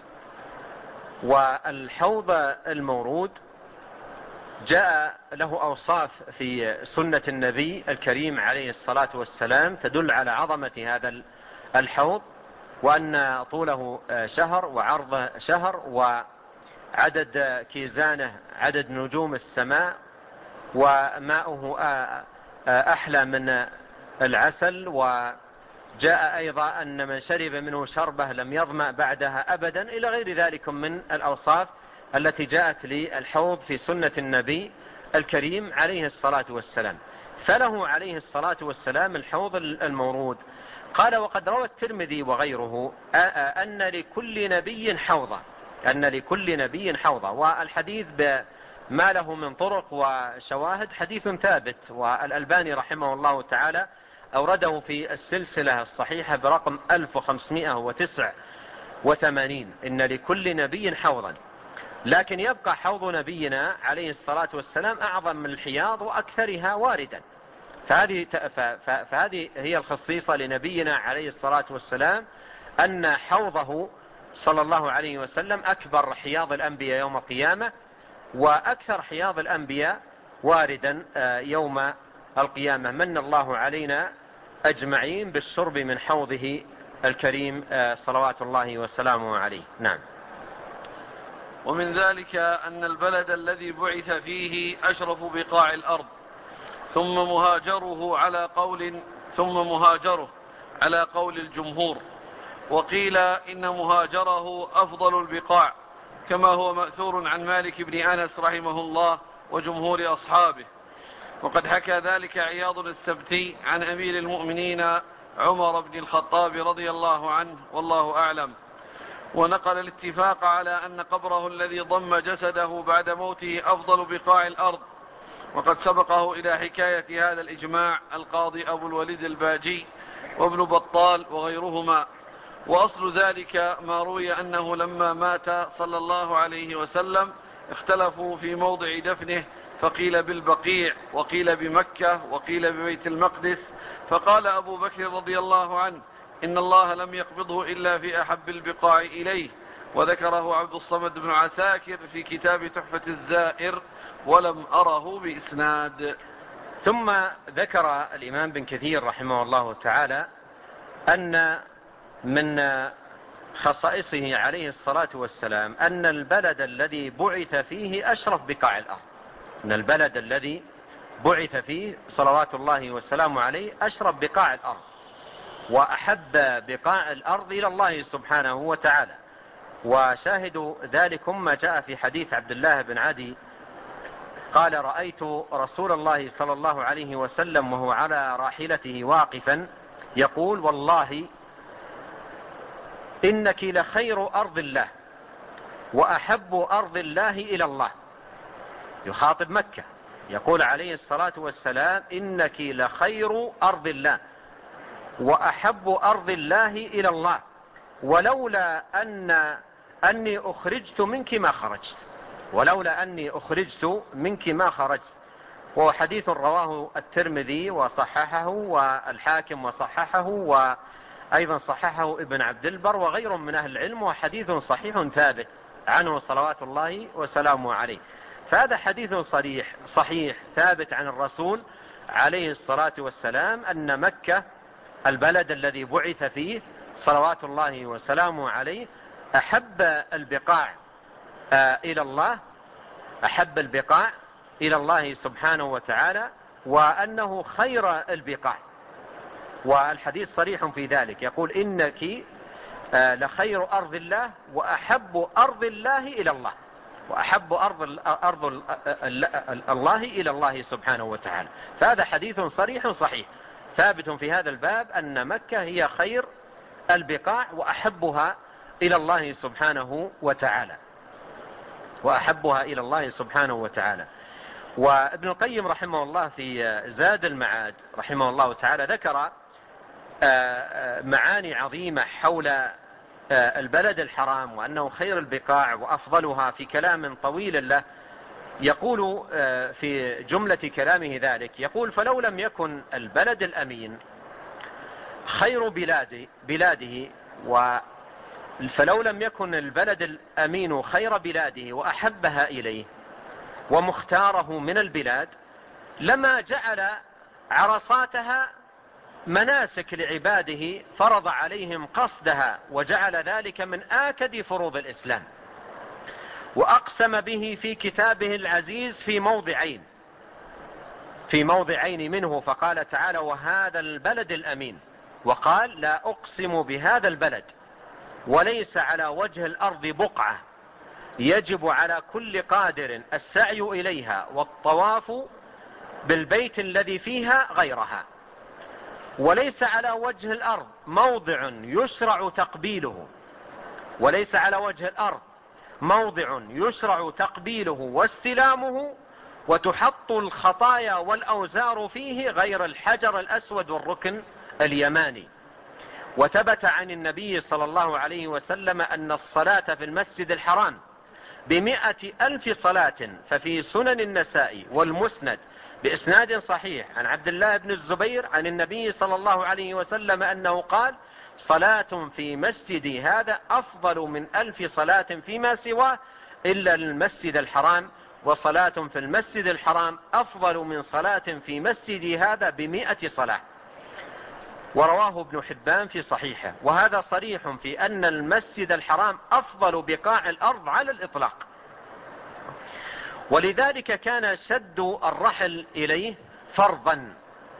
والحوض المورود جاء له أوصاف في سنة النبي الكريم عليه الصلاة والسلام تدل على عظمة هذا الحوض، وأن طوله شهر وعرضه شهر، وعدد كيزانه عدد نجوم السماء، وماؤه أحلى من العسل. وجاء أيضا أن من شرب منه شربة لم يظمأ بعدها أبدا، إلى غير ذلك من الأوصاف التي جاءت للحوض في سنة النبي الكريم عليه الصلاة والسلام. فله عليه الصلاة والسلام الحوض المورود. قال وقد روى الترمذي وغيره أن لكل نبي حوضا، أن لكل نبي حوضا. والحديث بما له من طرق وشواهد حديث ثابت، والألباني رحمه الله تعالى أورده في السلسلة الصحيحة برقم 1589. إن لكل نبي حوضا، لكن يبقى حوض نبينا عليه الصلاة والسلام أعظم من الحياض وأكثرها واردا. فهذه هي الخصيصة لنبينا عليه الصلاة والسلام، أن حوضه صلى الله عليه وسلم أكبر حياض الأنبياء يوم القيامة، وأكثر حياض الأنبياء واردا يوم القيامة. من الله علينا أجمعين بالشرب من حوضه الكريم صلوات الله وسلامه عليه. نعم. ومن ذلك أن البلد الذي بعث فيه أشرف بقاع الأرض، ثم مهاجره على قول الجمهور، وقيل إن مهاجره أفضل البقاع، كما هو مأثور عن مالك بن أنس رحمه الله وجمهور أصحابه. وقد حكى ذلك عياض السبتي عن أمير المؤمنين عمر بن الخطاب رضي الله عنه والله أعلم، ونقل الاتفاق على أن قبره الذي ضم جسده بعد موته أفضل بقاع الأرض. وقد سبقه إلى حكاية هذا الإجماع القاضي أبو الوليد الباجي وابن بطال وغيرهما. وأصل ذلك ما روي أنه لما مات صلى الله عليه وسلم اختلفوا في موضع دفنه، فقيل بالبقيع وقيل بمكة وقيل ببيت المقدس، فقال أبو بكر رضي الله عنه إن الله لم يقبضه إلا في أحب البقاع إليه. وذكره عبد الصمد بن عساكر في كتاب تحفة الزائر، ولم أره بإسناد. ثم ذكر الإمام بن كثير رحمه الله تعالى أن من خصائصه عليه الصلاة والسلام أن البلد الذي بعث فيه أشرف بقاع الأرض، أن البلد الذي بعث فيه صلوات الله وسلامه عليه أشرف بقاع الأرض وأحب بقاع الأرض إلى الله سبحانه وتعالى. وشاهد ذلك ما جاء في حديث عبد الله بن عدي قال رأيت رسول الله صلى الله عليه وسلم وهو على راحلته واقفا يقول والله إنك لخير أرض الله وأحب أرض الله إلى الله. يخاطب مكة يقول عليه الصلاة والسلام إنك لخير أرض الله وأحب أرض الله إلى الله، ولولا أني أخرجت منك ما خرجت، ولولا أني أخرجت منك ما خرجت. وهو حديث رواه الترمذي وصححه، والحاكم وصححه، وأيضا صححه ابن عبد البر وغير من أهل العلم، وحديث صحيح ثابت عنه صلوات الله وسلامه عليه. فهذا حديث صحيح ثابت عن الرسول عليه الصلاة والسلام أن مكة البلد الذي بعث فيه صلوات الله وسلامه عليه أحب البقاع إلى الله، أحب البقاع إلى الله سبحانه وتعالى، وأنه خير البقاع. والحديث صريح في ذلك، يقول إنك لخير أرض الله وأحب أرض الله إلى الله، وأحب أرض الله إلى الله سبحانه وتعالى. فهذا حديث صريح صحيح ثابت في هذا الباب أن مكة هي خير البقاع وأحبها إلى الله سبحانه وتعالى، وأحبها إلى الله سبحانه وتعالى. وابن القيم رحمه الله في زاد المعاد رحمه الله تعالى ذكر معاني عظيمة حول البلد الحرام وأنه خير البقاع وأفضلها في كلام طويل له. يقول في جملة كلامه ذلك، يقول: فلو لم يكن البلد الأمين خير بلاده فلو لم يكن البلد الأمين خير بلاده وأحبها إليه ومختاره من البلاد، لما جعل عرصاتها مناسك لعباده، فرض عليهم قصدها وجعل ذلك من آكد فروض الإسلام، وأقسم به في كتابه العزيز في موضعين منه، فقال تعالى: وهذا البلد الأمين، وقال: لا أقسم بهذا البلد. وليس على وجه الأرض بقعة يجب على كل قادر السعي إليها والطواف بالبيت الذي فيها غيرها، وليس على وجه الأرض موضع يشرع تقبيله، وليس على وجه الأرض موضع يشرع تقبيله واستلامه وتحط الخطايا والأوزار فيه غير الحجر الأسود والركن اليماني. وثبت عن النبي صلى الله عليه وسلم أن الصلاة في المسجد الحرام ب100,000 صلاة. ففي سنن النسائي والمسند بإسناد صحيح عن عبد الله بن الزبير عن النبي صلى الله عليه وسلم أنه قال: صلاة في مسجدي هذا أفضل من 1000 صلاة فيما سواه إلا المسجد الحرام، وصلاة في المسجد الحرام أفضل من صلاة في مسجدي هذا ب100 صلاة. ورواه ابن حبان في صحيحه. وهذا صريح في أن المسجد الحرام أفضل بقاع الأرض على الإطلاق، ولذلك كان شد الرحل إليه فرضا،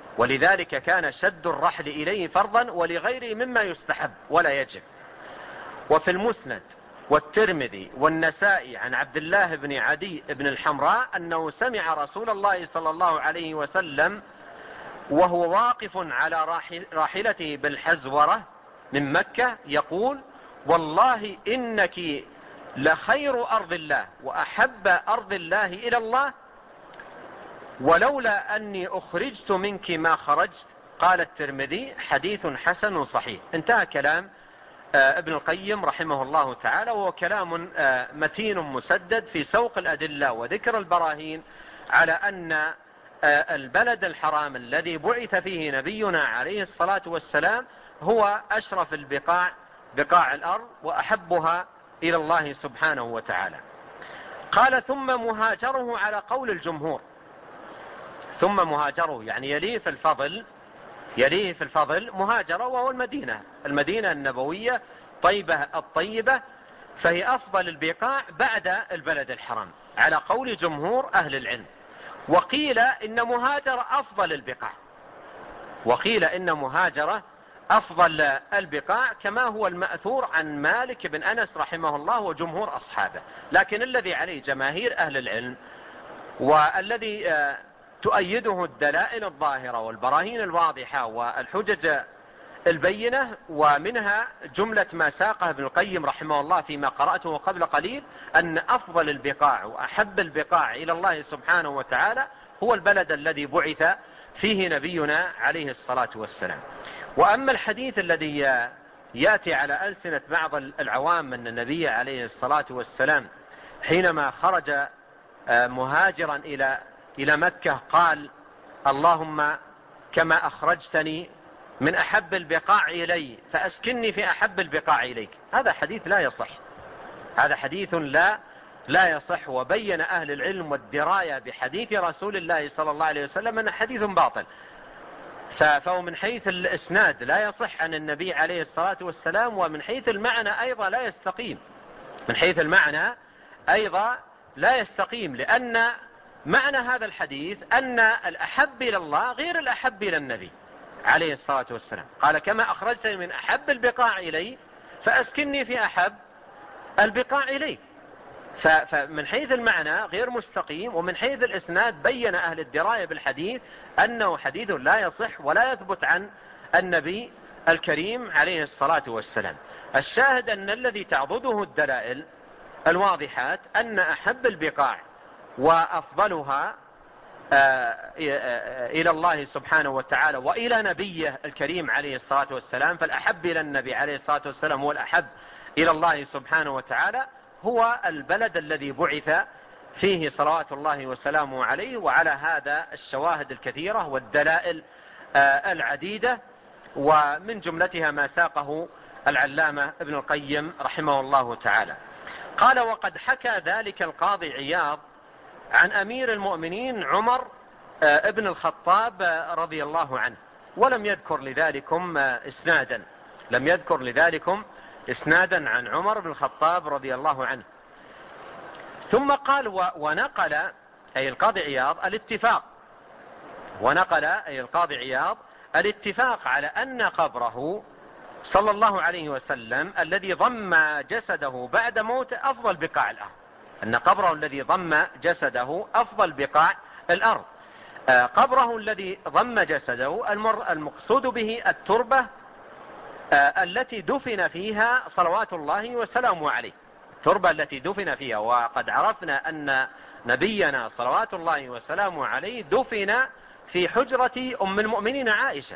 ولغيره مما يستحب ولا يجب. وفي المسند والترمذي والنسائي عن عبد الله بن عدي بن الحمراء أنه سمع رسول الله صلى الله عليه وسلم وهو واقف على راحلته بالحزورة من مكة يقول: والله إنك لخير أرض الله وأحب أرض الله إلى الله، ولولا أني أخرجت منك ما خرجت. قال الترمذي: حديث حسن صحيح. انتهى كلام ابن القيم رحمه الله تعالى، وهو كلام متين مسدد في سوق الأدلة وذكر البراهين على أن البلد الحرام الذي بعث فيه نبينا عليه الصلاة والسلام هو أشرف البقاع، بقاع الأرض، وأحبها إلى الله سبحانه وتعالى. قال: ثم مهاجره على قول الجمهور. ثم مهاجره يعني يليه في الفضل مهاجره، وهو المدينة النبوية طيبة الطيبة، فهي أفضل البقاع بعد البلد الحرام على قول جمهور أهل العلم. وقيل إن مهاجر أفضل البقاع كما هو المأثور عن مالك بن أنس رحمه الله وجمهور أصحابه. لكن الذي عليه جماهير أهل العلم والذي تؤيده الدلائل الظاهرة والبراهين الواضحة والحجج البينة، ومنها جملة ما ساقه ابن القيم رحمه الله فيما قرأته قبل قليل، أن أفضل البقاع وأحب البقاع إلى الله سبحانه وتعالى هو البلد الذي بعث فيه نبينا عليه الصلاة والسلام. وأما الحديث الذي يأتي على ألسنة بعض العوام أن النبي عليه الصلاة والسلام حينما خرج مهاجرا إلى مكة قال: اللهم كما أخرجتني من أحب البقاع إلي فأسكنني في أحب البقاع إليك. هذا حديث لا يصح، هذا حديث لا يصح. وبين أهل العلم والدراية بحديث رسول الله صلى الله عليه وسلم أنه حديث باطل. فهو من حيث الإسناد لا يصح عن النبي عليه الصلاة والسلام، ومن حيث المعنى أيضا لا يستقيم، من حيث المعنى أيضا لا يستقيم، لأن معنى هذا الحديث أن الأحب إلى الله غير الأحب إلى النبي عليه الصلاة والسلام. قال: كما أخرجتني من أحب البقاع إلي فأسكنني في أحب البقاع إلي. فمن حيث المعنى غير مستقيم، ومن حيث الإسناد بين أهل الدراية بالحديث أنه حديث لا يصح ولا يثبت عن النبي الكريم عليه الصلاة والسلام. الشاهد أن الذي تعضده الدلائل الواضحات أن أحب البقاع وأفضلها إلى الله سبحانه وتعالى وإلى نبيه الكريم عليه الصلاة والسلام، فالأحب إلى النبي عليه الصلاة والسلام هو الأحب إلى الله سبحانه وتعالى، هو البلد الذي بعث فيه صلوات الله وسلامه عليه. وعلى هذا الشواهد الكثيرة والدلائل العديدة، ومن جملتها ما ساقه العلامة ابن القيم رحمه الله تعالى. قال: وقد حكى ذلك القاضي عياض عن أمير المؤمنين عمر ابن الخطاب رضي الله عنه، ولم يذكر لذلكم إسنادا، لم يذكر لذلكم إسنادا عن عمر بن الخطاب رضي الله عنه. ثم قال: ونقل أي القاضي عياض الاتفاق، ونقل أي القاضي عياض الاتفاق على أن قبره صلى الله عليه وسلم الذي ضم جسده بعد موته أفضل بقاع الأرض، أن قبره الذي ضم جسده أفضل بقاع الأرض. قبره الذي ضم جسده المقصود به التربة التي دفن فيها صلوات الله وسلامه عليه، التربة التي دفن فيها. وقد عرفنا أن نبينا صلوات الله وسلامه عليه دفن في حجرة أم المؤمنين عائشة،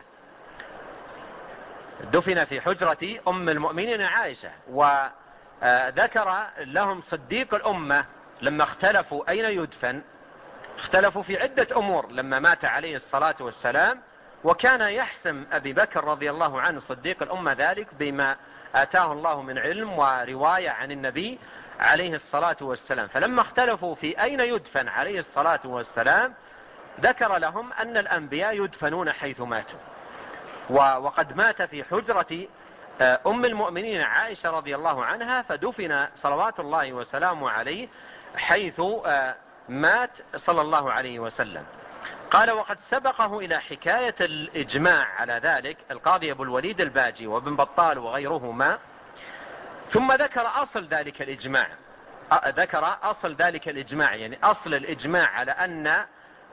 دفن في حجرة أم المؤمنين عائشة. وذكر لهم صديق الأمة لما اختلفوا أين يدفن، اختلفوا في عدة أمور لما مات عليه الصلاة والسلام، وكان يحسم أبي بكر رضي الله عنه صديق الأمة ذلك بما آتاه الله من علم ورواية عن النبي عليه الصلاة والسلام. فلما اختلفوا في أين يدفن عليه الصلاة والسلام ذكر لهم أن الأنبياء يدفنون حيث ماتوا، وقد مات في حجرة أم المؤمنين عائشة رضي الله عنها، فدفن صلوات الله وسلامه عليه حيث مات صلى الله عليه وسلم. قال: وقد سبقه إلى حكاية الإجماع على ذلك القاضي أبو الوليد الباجي وابن بطال وغيرهما، ثم ذكر أصل ذلك الإجماع، ذكر أصل ذلك الإجماع، يعني أصل الإجماع على أن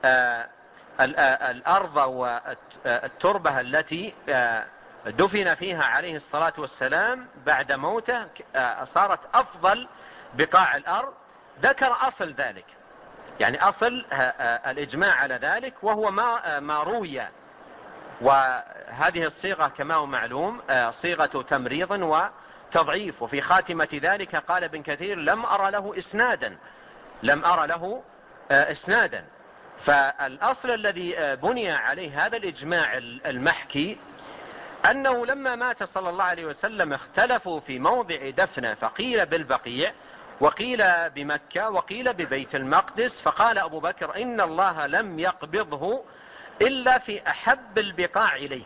الأرض والتربة التي دفن فيها عليه الصلاة والسلام بعد موته صارت أفضل بقاع الأرض. ذكر أصل ذلك، يعني أصل الإجماع على ذلك، وهو ما روي. وهذه الصيغة كما هو معلوم صيغة تمريض وتضعيف. وفي خاتمة ذلك قال ابن كثير: لم أرى له إسنادا، لم أرى له إسنادا. فالأصل الذي بني عليه هذا الإجماع المحكي أنه لما مات صلى الله عليه وسلم اختلفوا في موضع دفنه، فقيل بالبقيع وقيل بمكة وقيل ببيت المقدس، فقال أبو بكر: إن الله لم يقبضه إلا في أحب البقاع إليه.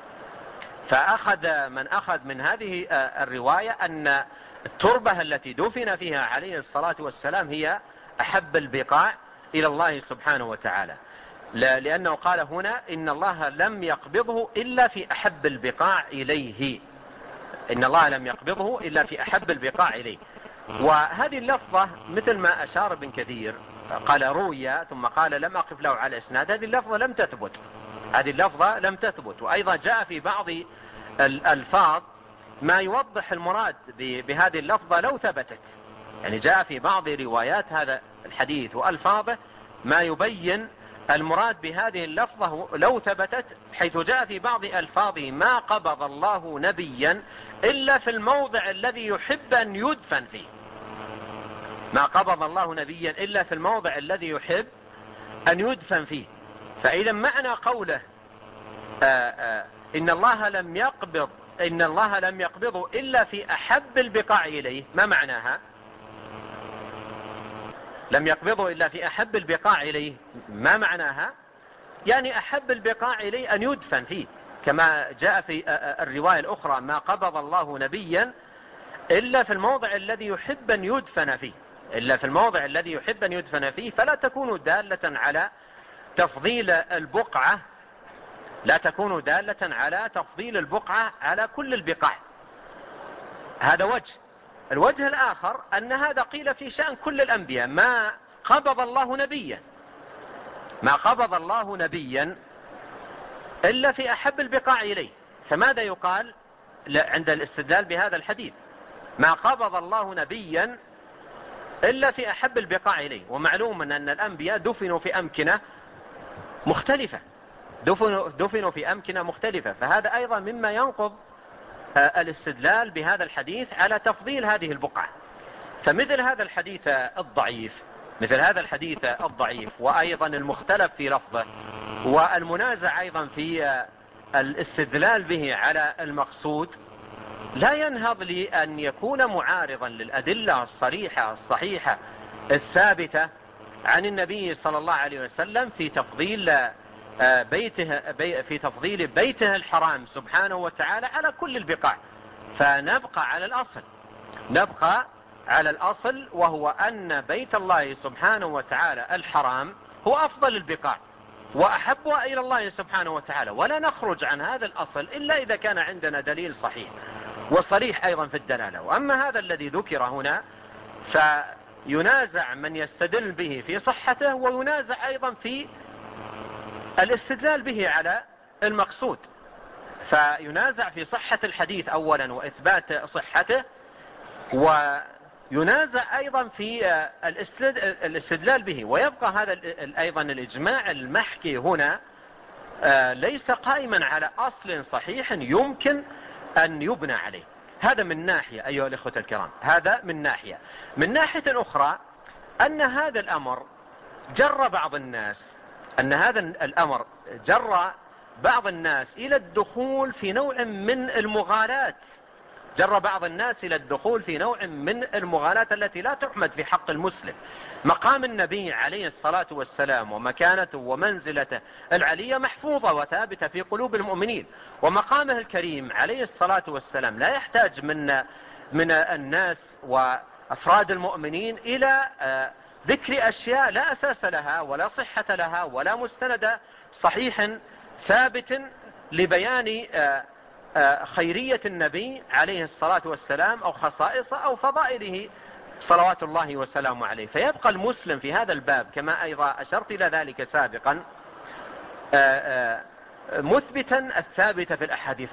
فأخذ من أخذ من هذه الرواية أن التربة التي دفن فيها عليه الصلاة والسلام هي أحب البقاع إلى الله سبحانه وتعالى، لأنه قال هنا: إن الله لم يقبضه إلا في أحب البقاع إليه، إن الله لم يقبضه إلا في أحب البقاع إليه. وهذه اللفظة مثل ما أشار ابن كثير قال روية ثم قال لم أقف له على إسناد، هذه اللفظة لم تثبت، هذه اللفظة لم تثبت. وأيضا جاء في بعض الألفاظ ما يوضح المراد بهذه اللفظة لو ثبتت، يعني جاء في بعض روايات هذا الحديث وألفاظه ما يبين المراد بهذه اللفظة لو ثبتت حيث جاء في بعض ألفاظه ما قبض الله نبيا إلا في الموضع الذي يحب أن يدفن فيه. ما قبض الله نبيا إلا في الموضع الذي يحب أن يدفن فيه. فإذا معنى قوله إن الله لم يقبضه إلا في أحب البقاع إليه، ما معناها؟ لم يقبضه إلا في أحب البقاع إليه، ما معناها؟ يعني أحب البقاع إليه أن يدفن فيه، كما جاء في الرواية الأخرى ما قبض الله نبيا إلا في الموضع الذي يحب أن يدفن فيه، إلا في الموضع الذي يحب أن يدفن فيه. فلا تكون دالة على تفضيل البقعة، لا تكون دالة على تفضيل البقعة على كل البقاع. هذا وجه. الوجه الآخر أن هذا قيل في شأن كل الأنبياء، ما قبض الله نبيا، ما قبض الله نبيا إلا في أحب البقاع إليه. فماذا يقال عند الاستدلال بهذا الحديث؟ ما قبض الله نبيا إلا في أحب البقاع إليه. ومعلوم أن الأنبياء دفنوا في أمكنة مختلفة، دفنوا في أمكنة مختلفة. فهذا أيضا مما ينقض الاستدلال بهذا الحديث على تفضيل هذه البقعة. فمثل هذا الحديث الضعيف وأيضا المختلف في لفظه والمنازع أيضا في الاستدلال به على المقصود لا ينهض لأن يكون معارضا للأدلة الصريحة الصحيحة الثابتة عن النبي صلى الله عليه وسلم في تفضيل بيته الحرام سبحانه وتعالى على كل البقاع. فنبقى على الأصل وهو أن بيت الله سبحانه وتعالى الحرام هو أفضل البقاع وأحبها إلى الله سبحانه وتعالى، ولا نخرج عن هذا الأصل إلا إذا كان عندنا دليل صحيح وصريح أيضا في الدلالة. وأما هذا الذي ذكر هنا فينازع من يستدل به في صحته، وينازع أيضا في الاستدلال به على المقصود. فينازع في صحة الحديث أولا وإثبات صحته، وينازع أيضا في الاستدلال به. ويبقى هذا أيضا الإجماع المحكي هنا ليس قائما على أصل صحيح يمكن أن يبنى عليه. هذا من ناحية أيها الإخوة الكرام، هذا من ناحية. من ناحية أخرى أن هذا الأمر جر بعض الناس إلى الدخول في نوع من المغالاة التي لا تحمد في حق المسلم. مقام النبي عليه الصلاة والسلام ومكانته ومنزلته العلية محفوظة وثابتة في قلوب المؤمنين، ومقامه الكريم عليه الصلاة والسلام لا يحتاج من الناس وأفراد المؤمنين إلى ذكر أشياء لا أساس لها ولا صحة لها ولا مستند صحيح ثابت لبيان خيرية النبي عليه الصلاة والسلام أو خصائصه أو فضائله صلوات الله وسلامه عليه. فيبقى المسلم في هذا الباب كما أيضا أشرت إلى ذلك سابقا مثبتا الثابت في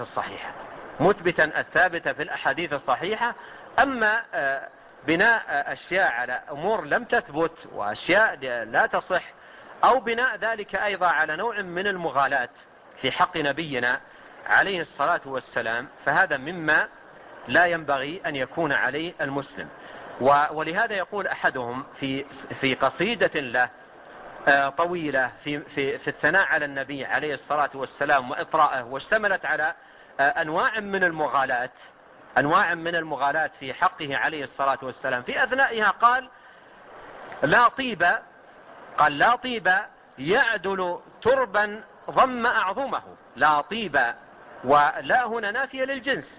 الأحاديث الصحيحة، أما بناء أشياء على أمور لم تثبت وأشياء لا تصح، أو بناء ذلك أيضا على نوع من المغالاة في حق نبينا عليه الصلاة والسلام، فهذا مما لا ينبغي أن يكون عليه المسلم. ولهذا يقول أحدهم في قصيدة له طويلة في الثناء على النبي عليه الصلاة والسلام وإطراءه، واشتملت على أنواع من المغالاة في حقه عليه الصلاة والسلام. في أثنائها قال لا طيب يعدل تربا ضم أعظمه. لا طيب، ولا هنا نافية للجنس،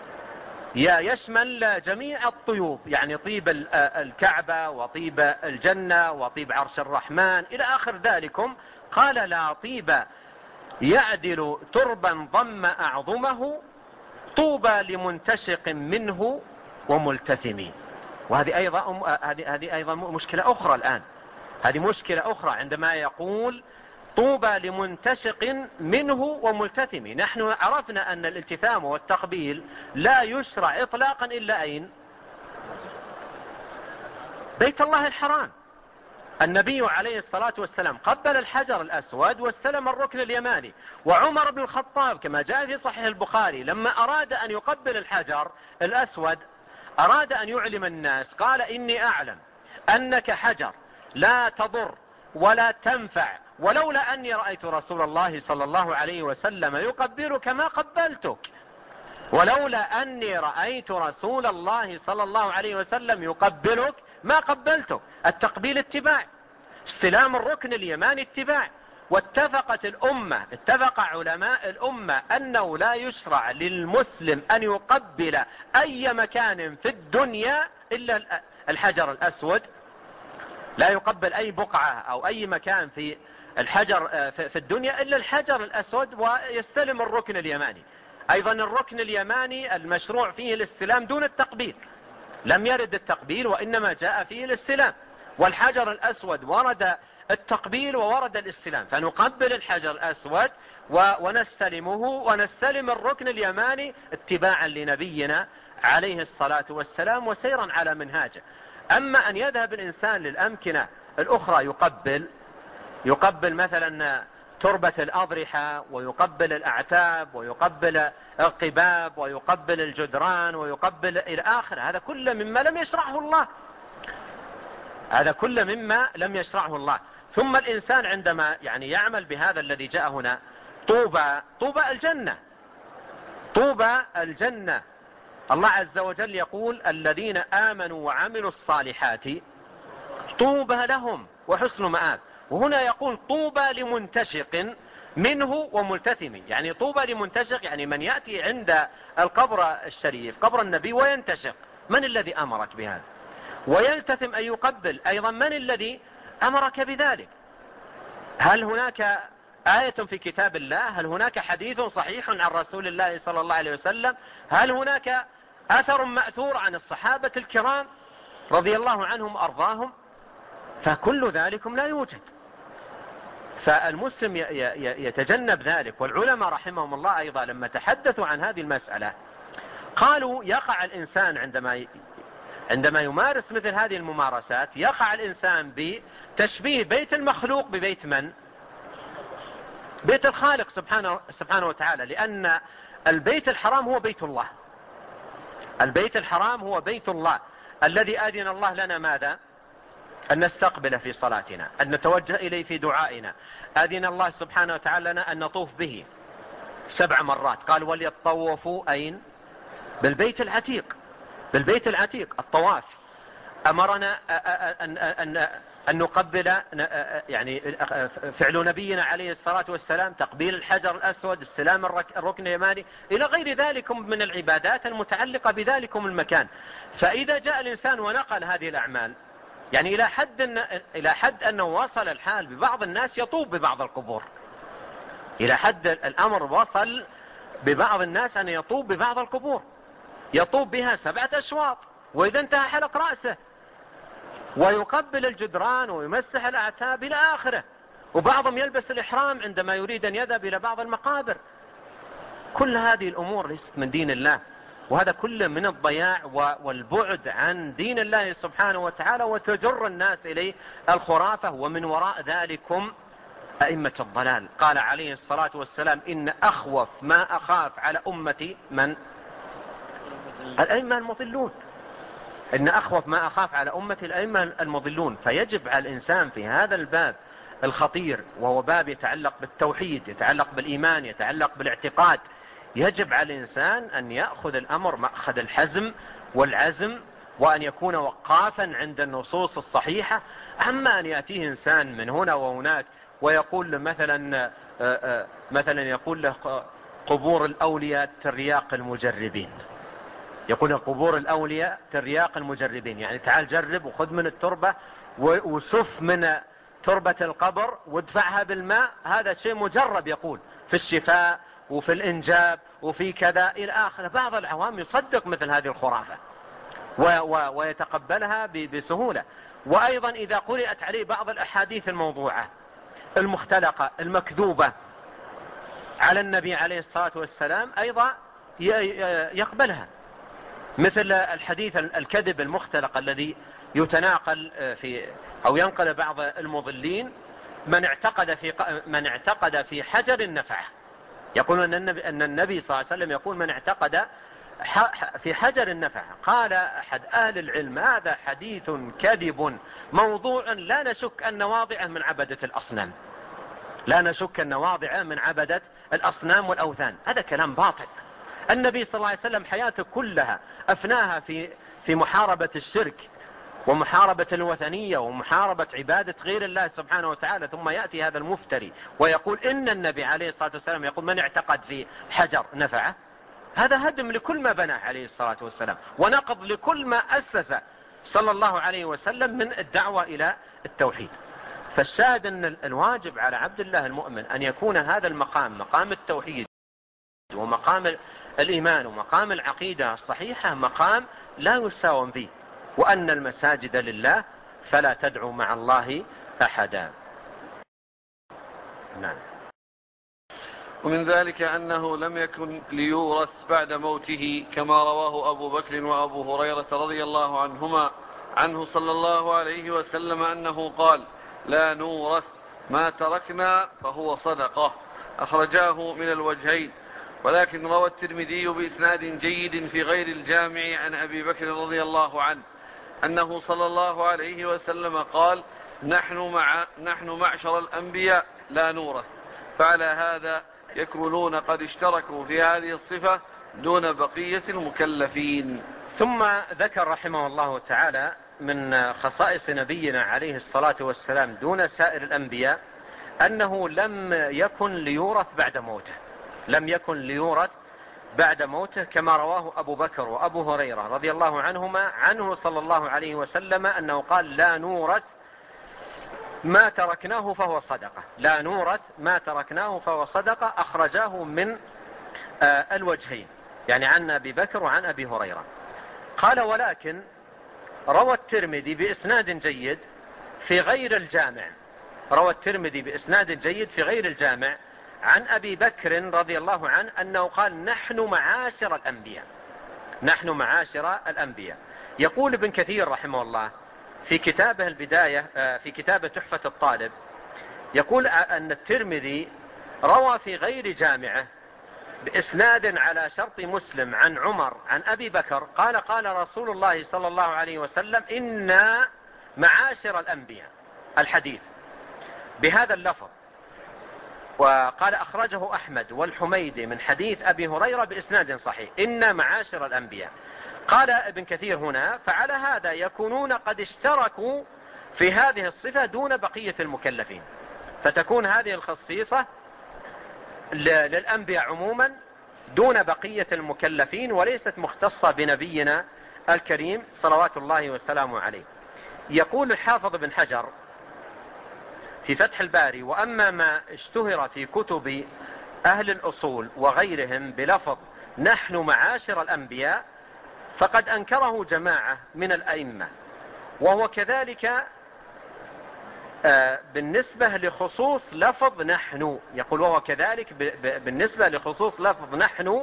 يشمل جميع الطيوب، يعني طيب الكعبة وطيب الجنة وطيب عرش الرحمن إلى آخر ذلكم. قال لا طيب يعدل تربا ضم أعظمه، طوبى لمنتشق منه وملتثم. وهذه أيضا مشكلة أخرى الآن، هذه مشكلة أخرى عندما يقول طوبى لمنتشق منه وملتثم. نحن عرفنا أن الالتثام والتقبيل لا يشرع إطلاقا إلا أين؟ بيت الله الحرام. النبي عليه الصلاة والسلام قبل الحجر الأسود واستلم الركن اليماني. وعمر بن الخطاب كما جاء في صحيح البخاري لما أراد أن يقبل الحجر الأسود أراد أن يعلم الناس قال: إني أعلم أنك حجر لا تضر ولا تنفع، ولولا أني رأيت رسول الله صلى الله عليه وسلم يقبلك ما قبلتك. ولولا أني رأيت رسول الله صلى الله عليه وسلم يقبلك ما قبلتك. التقبيل اتباع، استلام الركن اليماني اتباع. واتفقت الأمة، اتفق علماء الأمة أنه لا يشرع للمسلم أن يقبل أي مكان في الدنيا إلا الحجر الأسود. لا يقبل أي بقعة أو أي مكان في الحجر في الدنيا إلا الحجر الأسود، ويستلم الركن اليماني. أيضا الركن اليماني المشروع فيه الاستلام دون التقبيل، لم يرد التقبيل وإنما جاء فيه الاستلام. والحجر الأسود ورد التقبيل وورد الاستلام، فنقبل الحجر الأسود ونستلمه ونستلم الركن اليماني اتباعا لنبينا عليه الصلاة والسلام وسيرا على منهاجه. أما أن يذهب الإنسان للأمكنة الأخرى يقبل مثلا تربة الأضرحة ويقبل الأعتاب ويقبل القباب ويقبل الجدران ويقبل إلى آخر، هذا كله مما لم يشرعه الله، هذا كله مما لم يشرعه الله. ثم الإنسان عندما يعمل بهذا الذي جاء هنا، طوبى الجنة، طوبى الجنة. الله عز وجل يقول: الذين آمنوا وعملوا الصالحات طوبى لهم وحسن مآب. وهنا يقول: طوبى لمنتشق منه وملتثم. يعني طوبى لمنتشق يعني من يأتي عند القبر الشريف قبر النبي وينتشق. من الذي أمرك بهذا؟ ويلتثم أن يقبل أيضا. من الذي أمرك بذلك؟ هل هناك آية في كتاب الله؟ هل هناك حديث صحيح عن رسول الله صلى الله عليه وسلم؟ هل هناك أثر مأثور عن الصحابة الكرام رضي الله عنهم وأرضاهم؟ فكل ذلكم لا يوجد. فالمسلم يتجنب ذلك. والعلماء رحمهم الله أيضا لما تحدثوا عن هذه المسألة قالوا: يقع الإنسان عندما يمارس مثل هذه الممارسات يقع الإنسان بتشبيه بيت المخلوق ببيت من؟ بيت الخالق سبحانه وتعالى. لأن البيت الحرام هو بيت الله، البيت الحرام هو بيت الله الذي أذن الله لنا ماذا؟ أن نستقبل في صلاتنا، أن نتوجه إليه في دعائنا. أذن الله سبحانه وتعالى لنا أن نطوف به 7 مرات. قال: وليطوفوا أين؟ بالبيت العتيق، بالبيت العتيق الطواف. أمرنا أن نقبل فعل نبينا عليه الصلاة والسلام تقبيل الحجر الأسود، استلام الركن اليماني، إلى غير ذلك من العبادات المتعلقة بذلكم المكان. فإذا جاء الإنسان ونقل هذه الأعمال إلى حد أنه وصل الحال ببعض الناس يطوف ببعض القبور، إلى حد الأمر وصل ببعض الناس أن يطوف ببعض القبور، يطوف بها 7 أشواط، وإذا انتهى حلق رأسه ويقبل الجدران ويمسح الأعتاب إلى آخره. وبعضهم يلبس الإحرام عندما يريد أن يذهب إلى بعض المقابر. كل هذه الأمور ليست من دين الله، وهذا كله من الضياع والبعد عن دين الله سبحانه وتعالى، وتجر الناس إليه الخرافة. ومن وراء ذلكم أئمة الضلال. قال عليه الصلاة والسلام: إن أخوف ما أخاف على أمتي من؟ الأئمة المضلون. إن أخوف ما أخاف على أمتي الأئمة المضلون. فيجب على الإنسان في هذا الباب الخطير، وهو باب يتعلق بالتوحيد، يتعلق بالإيمان، يتعلق بالاعتقاد، يجب على الإنسان أن يأخذ الأمر مأخذ الحزم والعزم، وأن يكون وقافا عند النصوص الصحيحة. أما أن يأتيه إنسان من هنا وهناك ويقول مثلا يقول له قبور الأولياء ترياق المجربين، يقول قبور الأولياء ترياق المجربين، يعني تعال جرب وخذ من التربة وسف من تربة القبر وادفعها بالماء، هذا شيء مجرب، يقول في الشفاء وفي الإنجاب وفي كذا إلى آخر. بعض العوام يصدق مثل هذه الخرافة ويتقبلها بسهولة. وأيضا إذا قرأت عليه بعض الأحاديث الموضوعة المختلقة المكذوبة على النبي عليه الصلاة والسلام أيضا يقبلها، مثل الحديث الكذب المختلق الذي يتناقل أو ينقل بعض المضلين من اعتقد في حجر النفعة. يقولون أن النبي صلى الله عليه وسلم يقول من اعتقد في حجر النفعة. قال أحد أهل العلم هذا حديث كذب موضوع لا نشك أن واضعه من عبدة الأصنام، لا نشك أن واضعه من عبدة الأصنام والأوثان. هذا كلام باطل. النبي صلى الله عليه وسلم حياته كلها أفناها في محاربة الشرك ومحاربة الوثنية ومحاربة عبادة غير الله سبحانه وتعالى، ثم يأتي هذا المفتري ويقول إن النبي عليه الصلاة والسلام يقول من اعتقد في حجر نفعه. هذا هدم لكل ما بناه عليه الصلاة والسلام، ونقض لكل ما أسس صلى الله عليه وسلم من الدعوة إلى التوحيد. فالشاهد أن الواجب على عبد الله المؤمن أن يكون هذا المقام، مقام التوحيد ومقام الإيمان ومقام العقيدة الصحيحة، مقام لا يساوم فيه، وأن المساجد لله فلا تدعو مع الله أحدا. نعم. ومن ذلك أنه لم يكن ليورث بعد موته كما رواه أبو بكر وأبو هريرة رضي الله عنهما عنه صلى الله عليه وسلم أنه قال لا نورث ما تركنا فهو صدقة، أخرجاه من الوجهين. ولكن روى الترمذي بإسناد جيد في غير الجامع عن أبي بكر رضي الله عنه أنه صلى الله عليه وسلم قال نحن معشر الأنبياء لا نورث، فعلى هذا يكونون قد اشتركوا في هذه الصفة دون بقية المكلفين. ثم ذكر رحمه الله تعالى من خصائص نبينا عليه الصلاة والسلام دون سائر الأنبياء أنه لم يكن ليورث بعد موته، لم يكن ليورث بعد موته، كما رواه أبو بكر وأبو هريرة رضي الله عنهما عنه صلى الله عليه وسلم أنه قال لا نورث ما تركناه فهو صدقة، لا نورث ما تركناه فهو صدقة، أخرجاه من الوجهين، يعني عن أبي بكر وعن أبي هريرة. قال ولكن روى الترمذي بإسناد جيد في غير الجامع، روى الترمذي بإسناد جيد في غير الجامع عن أبي بكر رضي الله عنه أنه قال نحن معاشر الأنبياء، نحن معاشر الأنبياء. يقول ابن كثير رحمه الله في كتابه البداية في كتابه تحفة الطالب، يقول أن الترمذي روى في غير جامعه بإسناد على شرط مسلم عن عمر عن أبي بكر قال قال رسول الله صلى الله عليه وسلم إنا معاشر الأنبياء، الحديث بهذا اللفظ. وقال أخرجه أحمد والحميدي من حديث أبي هريرة بإسناد صحيح إنا معاشر الأنبياء. قال ابن كثير هنا فعلى هذا يكونون قد اشتركوا في هذه الصفة دون بقية المكلفين، فتكون هذه الخصيصة للأنبياء عموما دون بقية المكلفين، وليست مختصة بنبينا الكريم صلوات الله وسلامه عليه. يقول الحافظ بن حجر في فتح الباري وأما ما اشتهر في كتب أهل الأصول وغيرهم بلفظ نحن معاشر الأنبياء فقد أنكره جماعة من الأئمة، وهو كذلك بالنسبة لخصوص لفظ نحن، يقول وهو كذلك بالنسبة لخصوص لفظ نحن.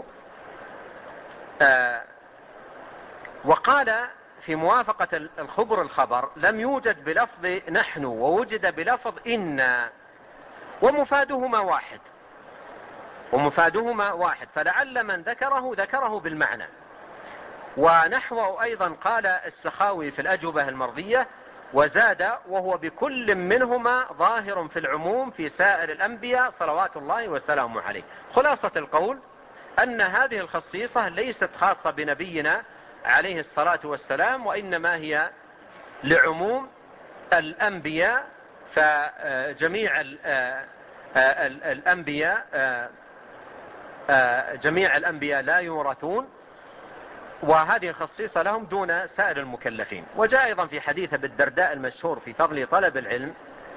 وقال في موافقة الخبر الخبر لم يوجد بلفظ نحن ووجد بلفظ إنا ومفادهما واحد، ومفادهما واحد، فلعل من ذكره بالمعنى. ونحوه أيضا قال السخاوي في الأجوبة المرضية وزاد وهو بكل منهما ظاهر في العموم في سائر الأنبياء صلوات الله وسلامه عليه. خلاصة القول أن هذه الخصيصة ليست خاصة بنبينا عليه الصلاة والسلام، وإنما هي لعموم الأنبياء، فجميع الأنبياء لا يورثون، وهذه الخصيصة لهم دون سائر المكلفين. وجاء أيضا في حديث أبي الدرداء المشهور في فضل طلب العلم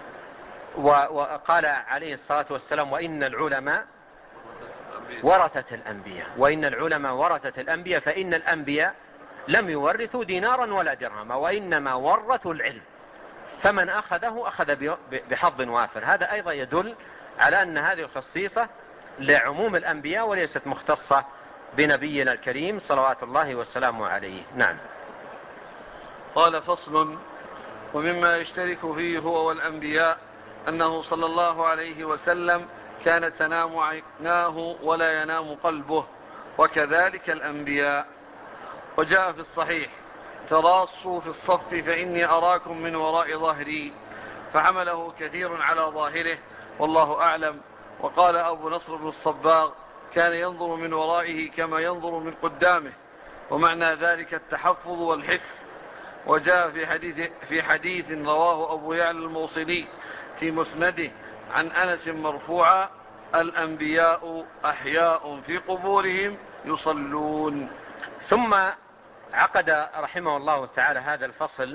وقال عليه الصلاة والسلام وإن العلماء ورثة الأنبياء، وإن العلماء ورثة الأنبياء، فإن الأنبياء لم يورثوا دينارا ولا درهما وإنما ورثوا العلم، فمن أخذه أخذ بحظ وافر. هذا أيضا يدل على أن هذه الخصيصة لعموم الأنبياء وليست مختصة بنبينا الكريم صلوات الله وسلامه عليه. نعم. قال فصل ومما يشترك فيه هو والأنبياء أنه صلى الله عليه وسلم كانت تنام عيناه ولا ينام قلبه، وكذلك الأنبياء. وجاء في الصحيح: تراصوا في الصف فإني أراكم من وراء ظهري، فحمله كثير على ظاهره والله أعلم. وقال أبو نصر بن الصباغ: كان ينظر من ورائه كما ينظر من قدامه، ومعنى ذلك التحفظ والحفظ. وجاء في حديث رواه أبو يعلى الموصلي في مسنده عن أنس مرفوعا: الأنبياء أحياء في قبورهم يصلون. ثم عقد رحمه الله تعالى هذا الفصل،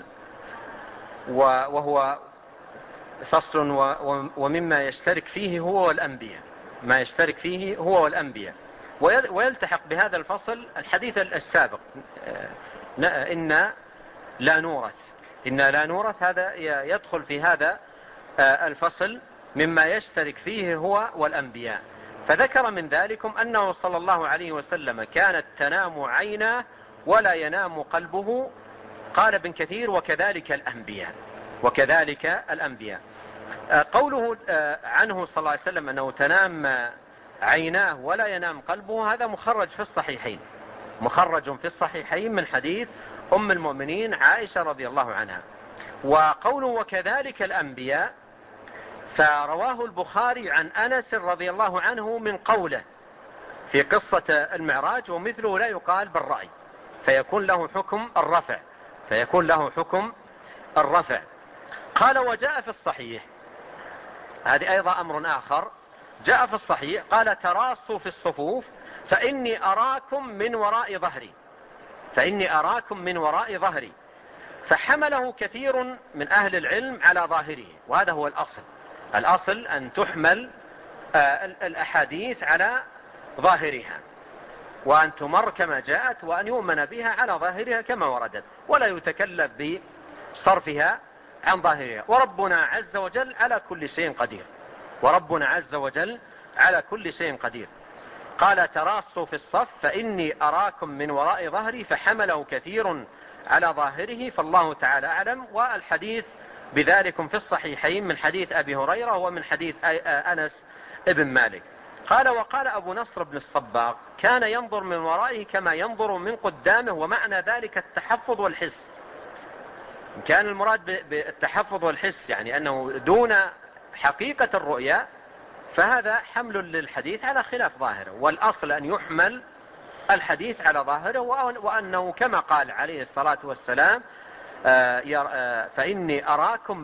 وهو فصل ومما يشترك فيه هو والأنبياء، ما يشترك فيه هو والأنبياء. ويلتحق بهذا الفصل الحديث السابق: إن لا نورث. هذا يدخل في هذا الفصل مما يشترك فيه هو والأنبياء. فذكر من ذلكم أنه صلى الله عليه وسلم كانت تنام عيناه ولا ينام قلبه. قال ابن كثير: وكذلك الأنبياء. قوله عنه صلى الله عليه وسلم أنه تنام عيناه ولا ينام قلبه، هذا مخرج في الصحيحين من حديث أم المؤمنين عائشة رضي الله عنها. وقوله وكذلك الأنبياء فرواه البخاري عن أنس رضي الله عنه من قوله في قصة المعراج: ومثله لا يقال بالرأي، فيكون له حكم الرفع. قال: وجاء في الصحيح، هذه أيضا أمر آخر، جاء في الصحيح قال: تراصوا في الصفوف فإني أراكم من وراء ظهري. فحمله كثير من أهل العلم على ظاهره، وهذا هو الأصل أن تحمل الأحاديث على ظاهرها، وأن تمر كما جاءت، وأن يؤمن بها على ظاهرها كما وردت، ولا يتكلف بصرفها عن ظاهرها. وربنا عز وجل على كل شيء قدير. قال: تراصوا في الصف فإني أراكم من وراء ظهري، فحمله كثير على ظاهره، فالله تعالى أعلم. والحديث بذلكم في الصحيحين من حديث أبي هريرة ومن حديث أنس ابن مالك. قال: وقال أبو نصر بن الصباغ: كان ينظر من ورائه كما ينظر من قدامه، ومعنى ذلك التحفظ والحس. كان المراد بالتحفظ والحس يعني أنه دون حقيقة الرؤيا، فهذا حمل للحديث على خلاف ظاهره، والأصل أن يحمل الحديث على ظاهره، وأنه كما قال عليه الصلاة والسلام: فإني أراكم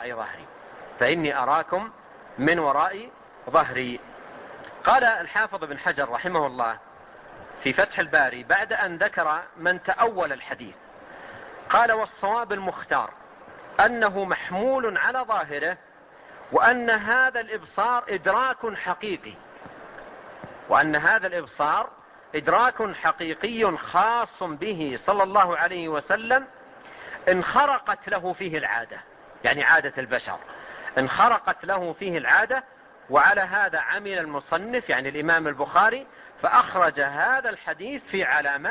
من وراء ظهري. قال الحافظ بن حجر رحمه الله في فتح الباري بعد أن ذكر من تأول الحديث، قال: والصواب المختار أنه محمول على ظاهره، وأن هذا الإبصار إدراك حقيقي خاص به صلى الله عليه وسلم، انخرقت له فيه العادة، يعني عادة البشر انخرقت له فيه العادة. وعلى هذا عمل المصنف يعني الإمام البخاري، فأخرج هذا الحديث في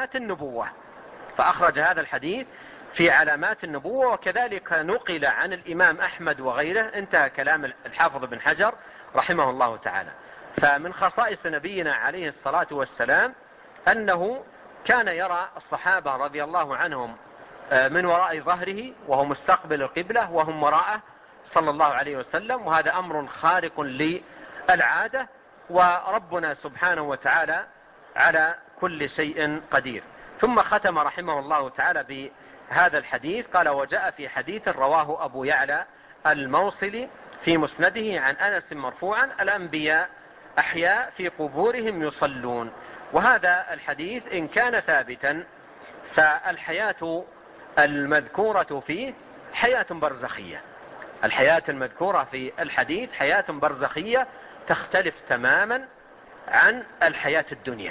علامات النبوة. وكذلك نقل عن الإمام أحمد وغيره. انتهى كلام الحافظ بن حجر رحمه الله تعالى. فمن خصائص نبينا عليه الصلاة والسلام أنه كان يرى الصحابة رضي الله عنهم من وراء ظهره، وهو مستقبل القبلة، وهم وراءه صلى الله عليه وسلم. وهذا أمر خارق للعادة، وربنا سبحانه وتعالى على كل شيء قدير. ثم ختم رحمه الله تعالى بهذا الحديث، قال: وجاء في حديث رواه أبو يعلى الموصلي في مسنده عن أنس مرفوعا: الأنبياء أحياء في قبورهم يصلون. وهذا الحديث إن كان ثابتا فالحياة المذكورة فيه حياة برزخية. الحياة المذكورة في الحديث حياة برزخية تختلف تماما عن الحياة الدنيا،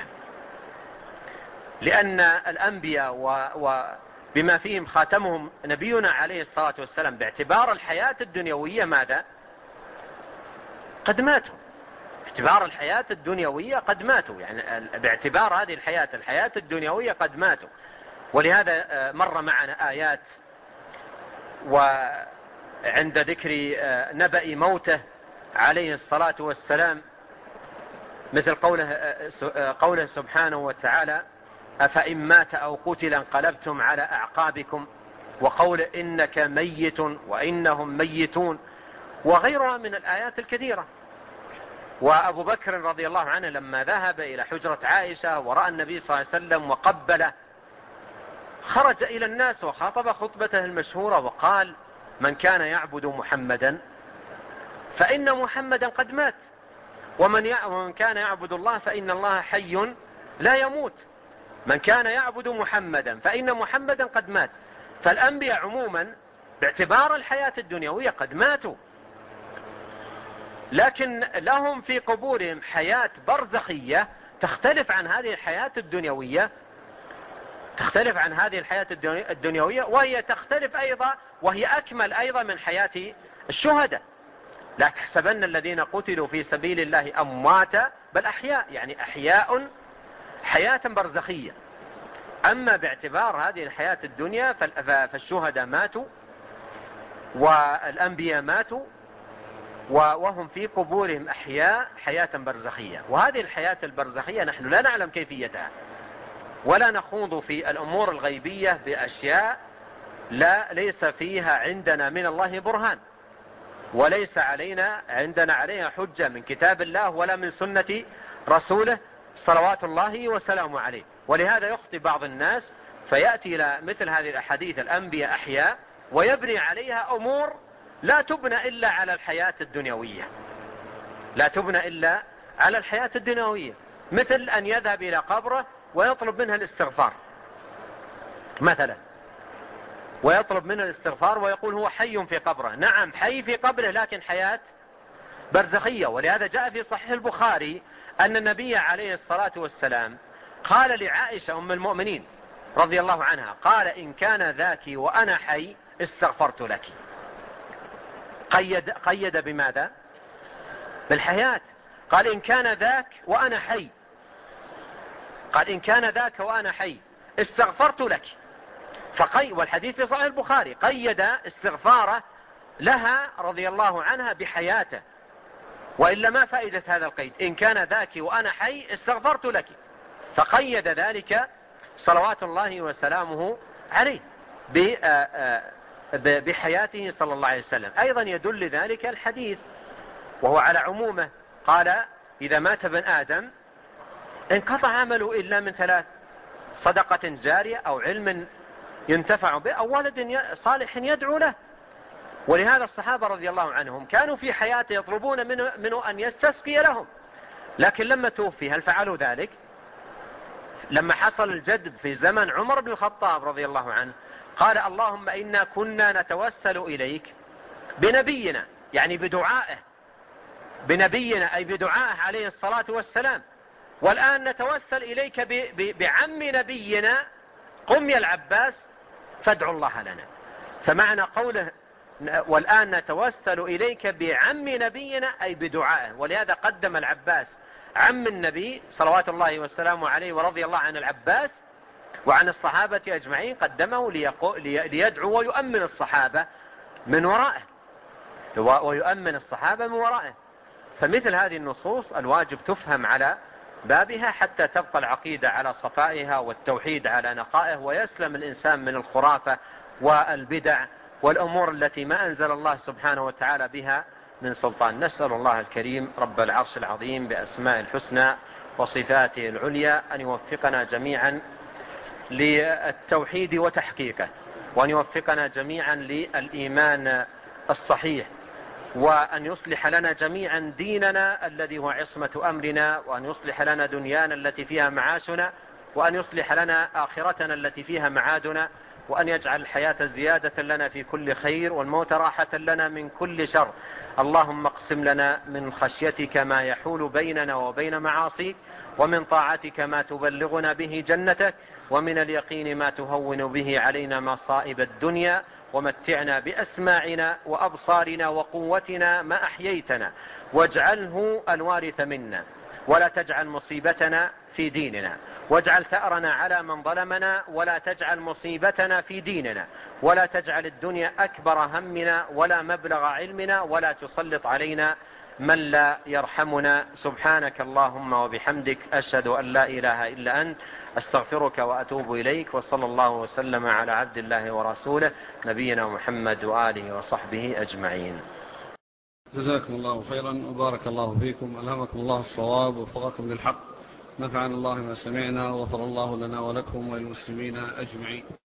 لأن الأنبياء وبما فيهم خاتمهم نبينا عليه الصلاة والسلام باعتبار الحياة الدنيوية ماذا؟ قد ماتوا. باعتبار الحياة الدنيوية قد ماتوا، يعني باعتبار هذه الحياة الدنيوية قد ماتوا. ولهذا مر معنا آيات وعند ذكر نبأ موته عليه الصلاة والسلام، مثل قوله سبحانه وتعالى: أفإن مات أو قتل انقلبتم على أعقابكم، وقول إنك ميت وإنهم ميتون، وغيرها من الآيات الكثيرة. وأبو بكر رضي الله عنه لما ذهب إلى حجرة عائشة ورأى النبي صلى الله عليه وسلم وقبله، خرج إلى الناس وخاطب خطبته المشهورة وقال: من كان يعبد محمدا فإن محمدا قد مات، ومن كان يعبد الله فإن الله حي لا يموت. من كان يعبد محمدا فإن محمدا قد مات. فالأنبياء عموما باعتبار الحياة الدنيوية قد ماتوا، لكن لهم في قبورهم حياة برزخية تختلف عن هذه الحياة الدنيوية، وهي تختلف أيضا، وهي أكمل أيضا من حياة الشهداء. لا تحسبن الذين قتلوا في سبيل الله أمواتا بل أحياء، يعني أحياء حياة برزخية. أما باعتبار هذه الحياة الدنيا فالشهداء ماتوا والأنبياء ماتوا وهم في قبورهم أحياء حياة برزخية. وهذه الحياة البرزخية نحن لا نعلم كيفيتها، ولا نخوض في الأمور الغيبية بأشياء ليس فيها عندنا من الله برهان، وليس عندنا عليها حجة من كتاب الله ولا من سنة رسوله صلوات الله وسلامه عليه. ولهذا يخطئ بعض الناس فيأتي إلى مثل هذه الأحاديث: الأنبياء أحياء، ويبني عليها أمور لا تبنى إلا على الحياة الدنيوية، مثل أن يذهب إلى قبره ويطلب منها الاستغفار مثلا، ويقول هو حي في قبره. نعم، حي في قبره، لكن حياة برزخية. ولهذا جاء في صحيح البخاري أن النبي عليه الصلاة والسلام قال لعائشة أم المؤمنين رضي الله عنها، قال: إن كان ذاك وأنا حي استغفرت لك. قيد بماذا؟ بالحياة. قال: إن كان ذاك وأنا حي استغفرت لك. والحديث في صحيح البخاري قيد استغفاره لها رضي الله عنها بحياته، وإلا ما فائدة هذا القيد؟ إن كان ذاك وأنا حي استغفرت لك، فقيد ذلك صلوات الله وسلامه عليه بحياته صلى الله عليه وسلم. أيضا يدل ذلك الحديث وهو على عمومه، قال: إذا مات ابن آدم انقطع عمله إلا من ثلاث: صدقة جارية، أو علم ينتفع به، أو ولد صالح يدعو له. ولهذا الصحابة رضي الله عنهم كانوا في حياته يطلبون منه أن يستسقي لهم، لكن لما توفي هل فعلوا ذلك؟ لما حصل الجدب في زمن عمر بن الخطاب رضي الله عنه، قال: اللهم إنا كنا نتوسل إليك بنبينا، يعني بدعائه، بنبينا أي بدعائه عليه الصلاة والسلام، والآن نتوسل إليك بعم نبينا قم يا العباس فادعوا الله لنا. فمعنى قوله والآن نتوسل إليك بعم نبينا أي بدعائه. ولهذا قدم العباس عم النبي صلوات الله وسلامه عليه ورضي الله عن العباس وعن الصحابة أجمعين، قدمه ليدعو ويؤمن الصحابة من ورائه. فمثل هذه النصوص الواجب تفهم على بابها حتى تبقى العقيدة على صفائها والتوحيد على نقائه، ويسلم الإنسان من الخرافة والبدع والأمور التي ما أنزل الله سبحانه وتعالى بها من سلطان. نسأل الله الكريم رب العرش العظيم بأسماء الحسنى وصفاته العليا أن يوفقنا جميعا للتوحيد وتحقيقه، وأن يوفقنا جميعا للإيمان الصحيح، وأن يصلح لنا جميعا ديننا الذي هو عصمة أمرنا، وأن يصلح لنا دنيانا التي فيها معاشنا، وأن يصلح لنا آخرتنا التي فيها معادنا، وأن يجعل الحياة زيادة لنا في كل خير والموت راحة لنا من كل شر. اللهم اقسم لنا من خشيتك ما يحول بيننا وبين معاصيك، ومن طاعتك ما تبلغنا به جنتك، ومن اليقين ما تهون به علينا مصائب الدنيا، ومتعنا بأسماعنا وأبصارنا وقوتنا ما أحييتنا، واجعله الوارث منا، ولا تجعل مصيبتنا في ديننا، واجعل ثأرنا على من ظلمنا، ولا تجعل مصيبتنا في ديننا، ولا تجعل الدنيا أكبر همنا ولا مبلغ علمنا، ولا تسلط علينا من لا يرحمنا. سبحانك اللهم وبحمدك، أشهد أن لا إله إلا أنت، أستغفرك وأتوب إليك. وصلى الله وسلم على عبد الله ورسوله نبينا محمد وآله وصحبه أجمعين. جزاكم الله خيرا وبارك الله فيكم، ألهمكم الله الصواب ووفقكم للحق، نفعنا الله ما سمعنا وغفر الله لنا ولكم وللمسلمين أجمعين.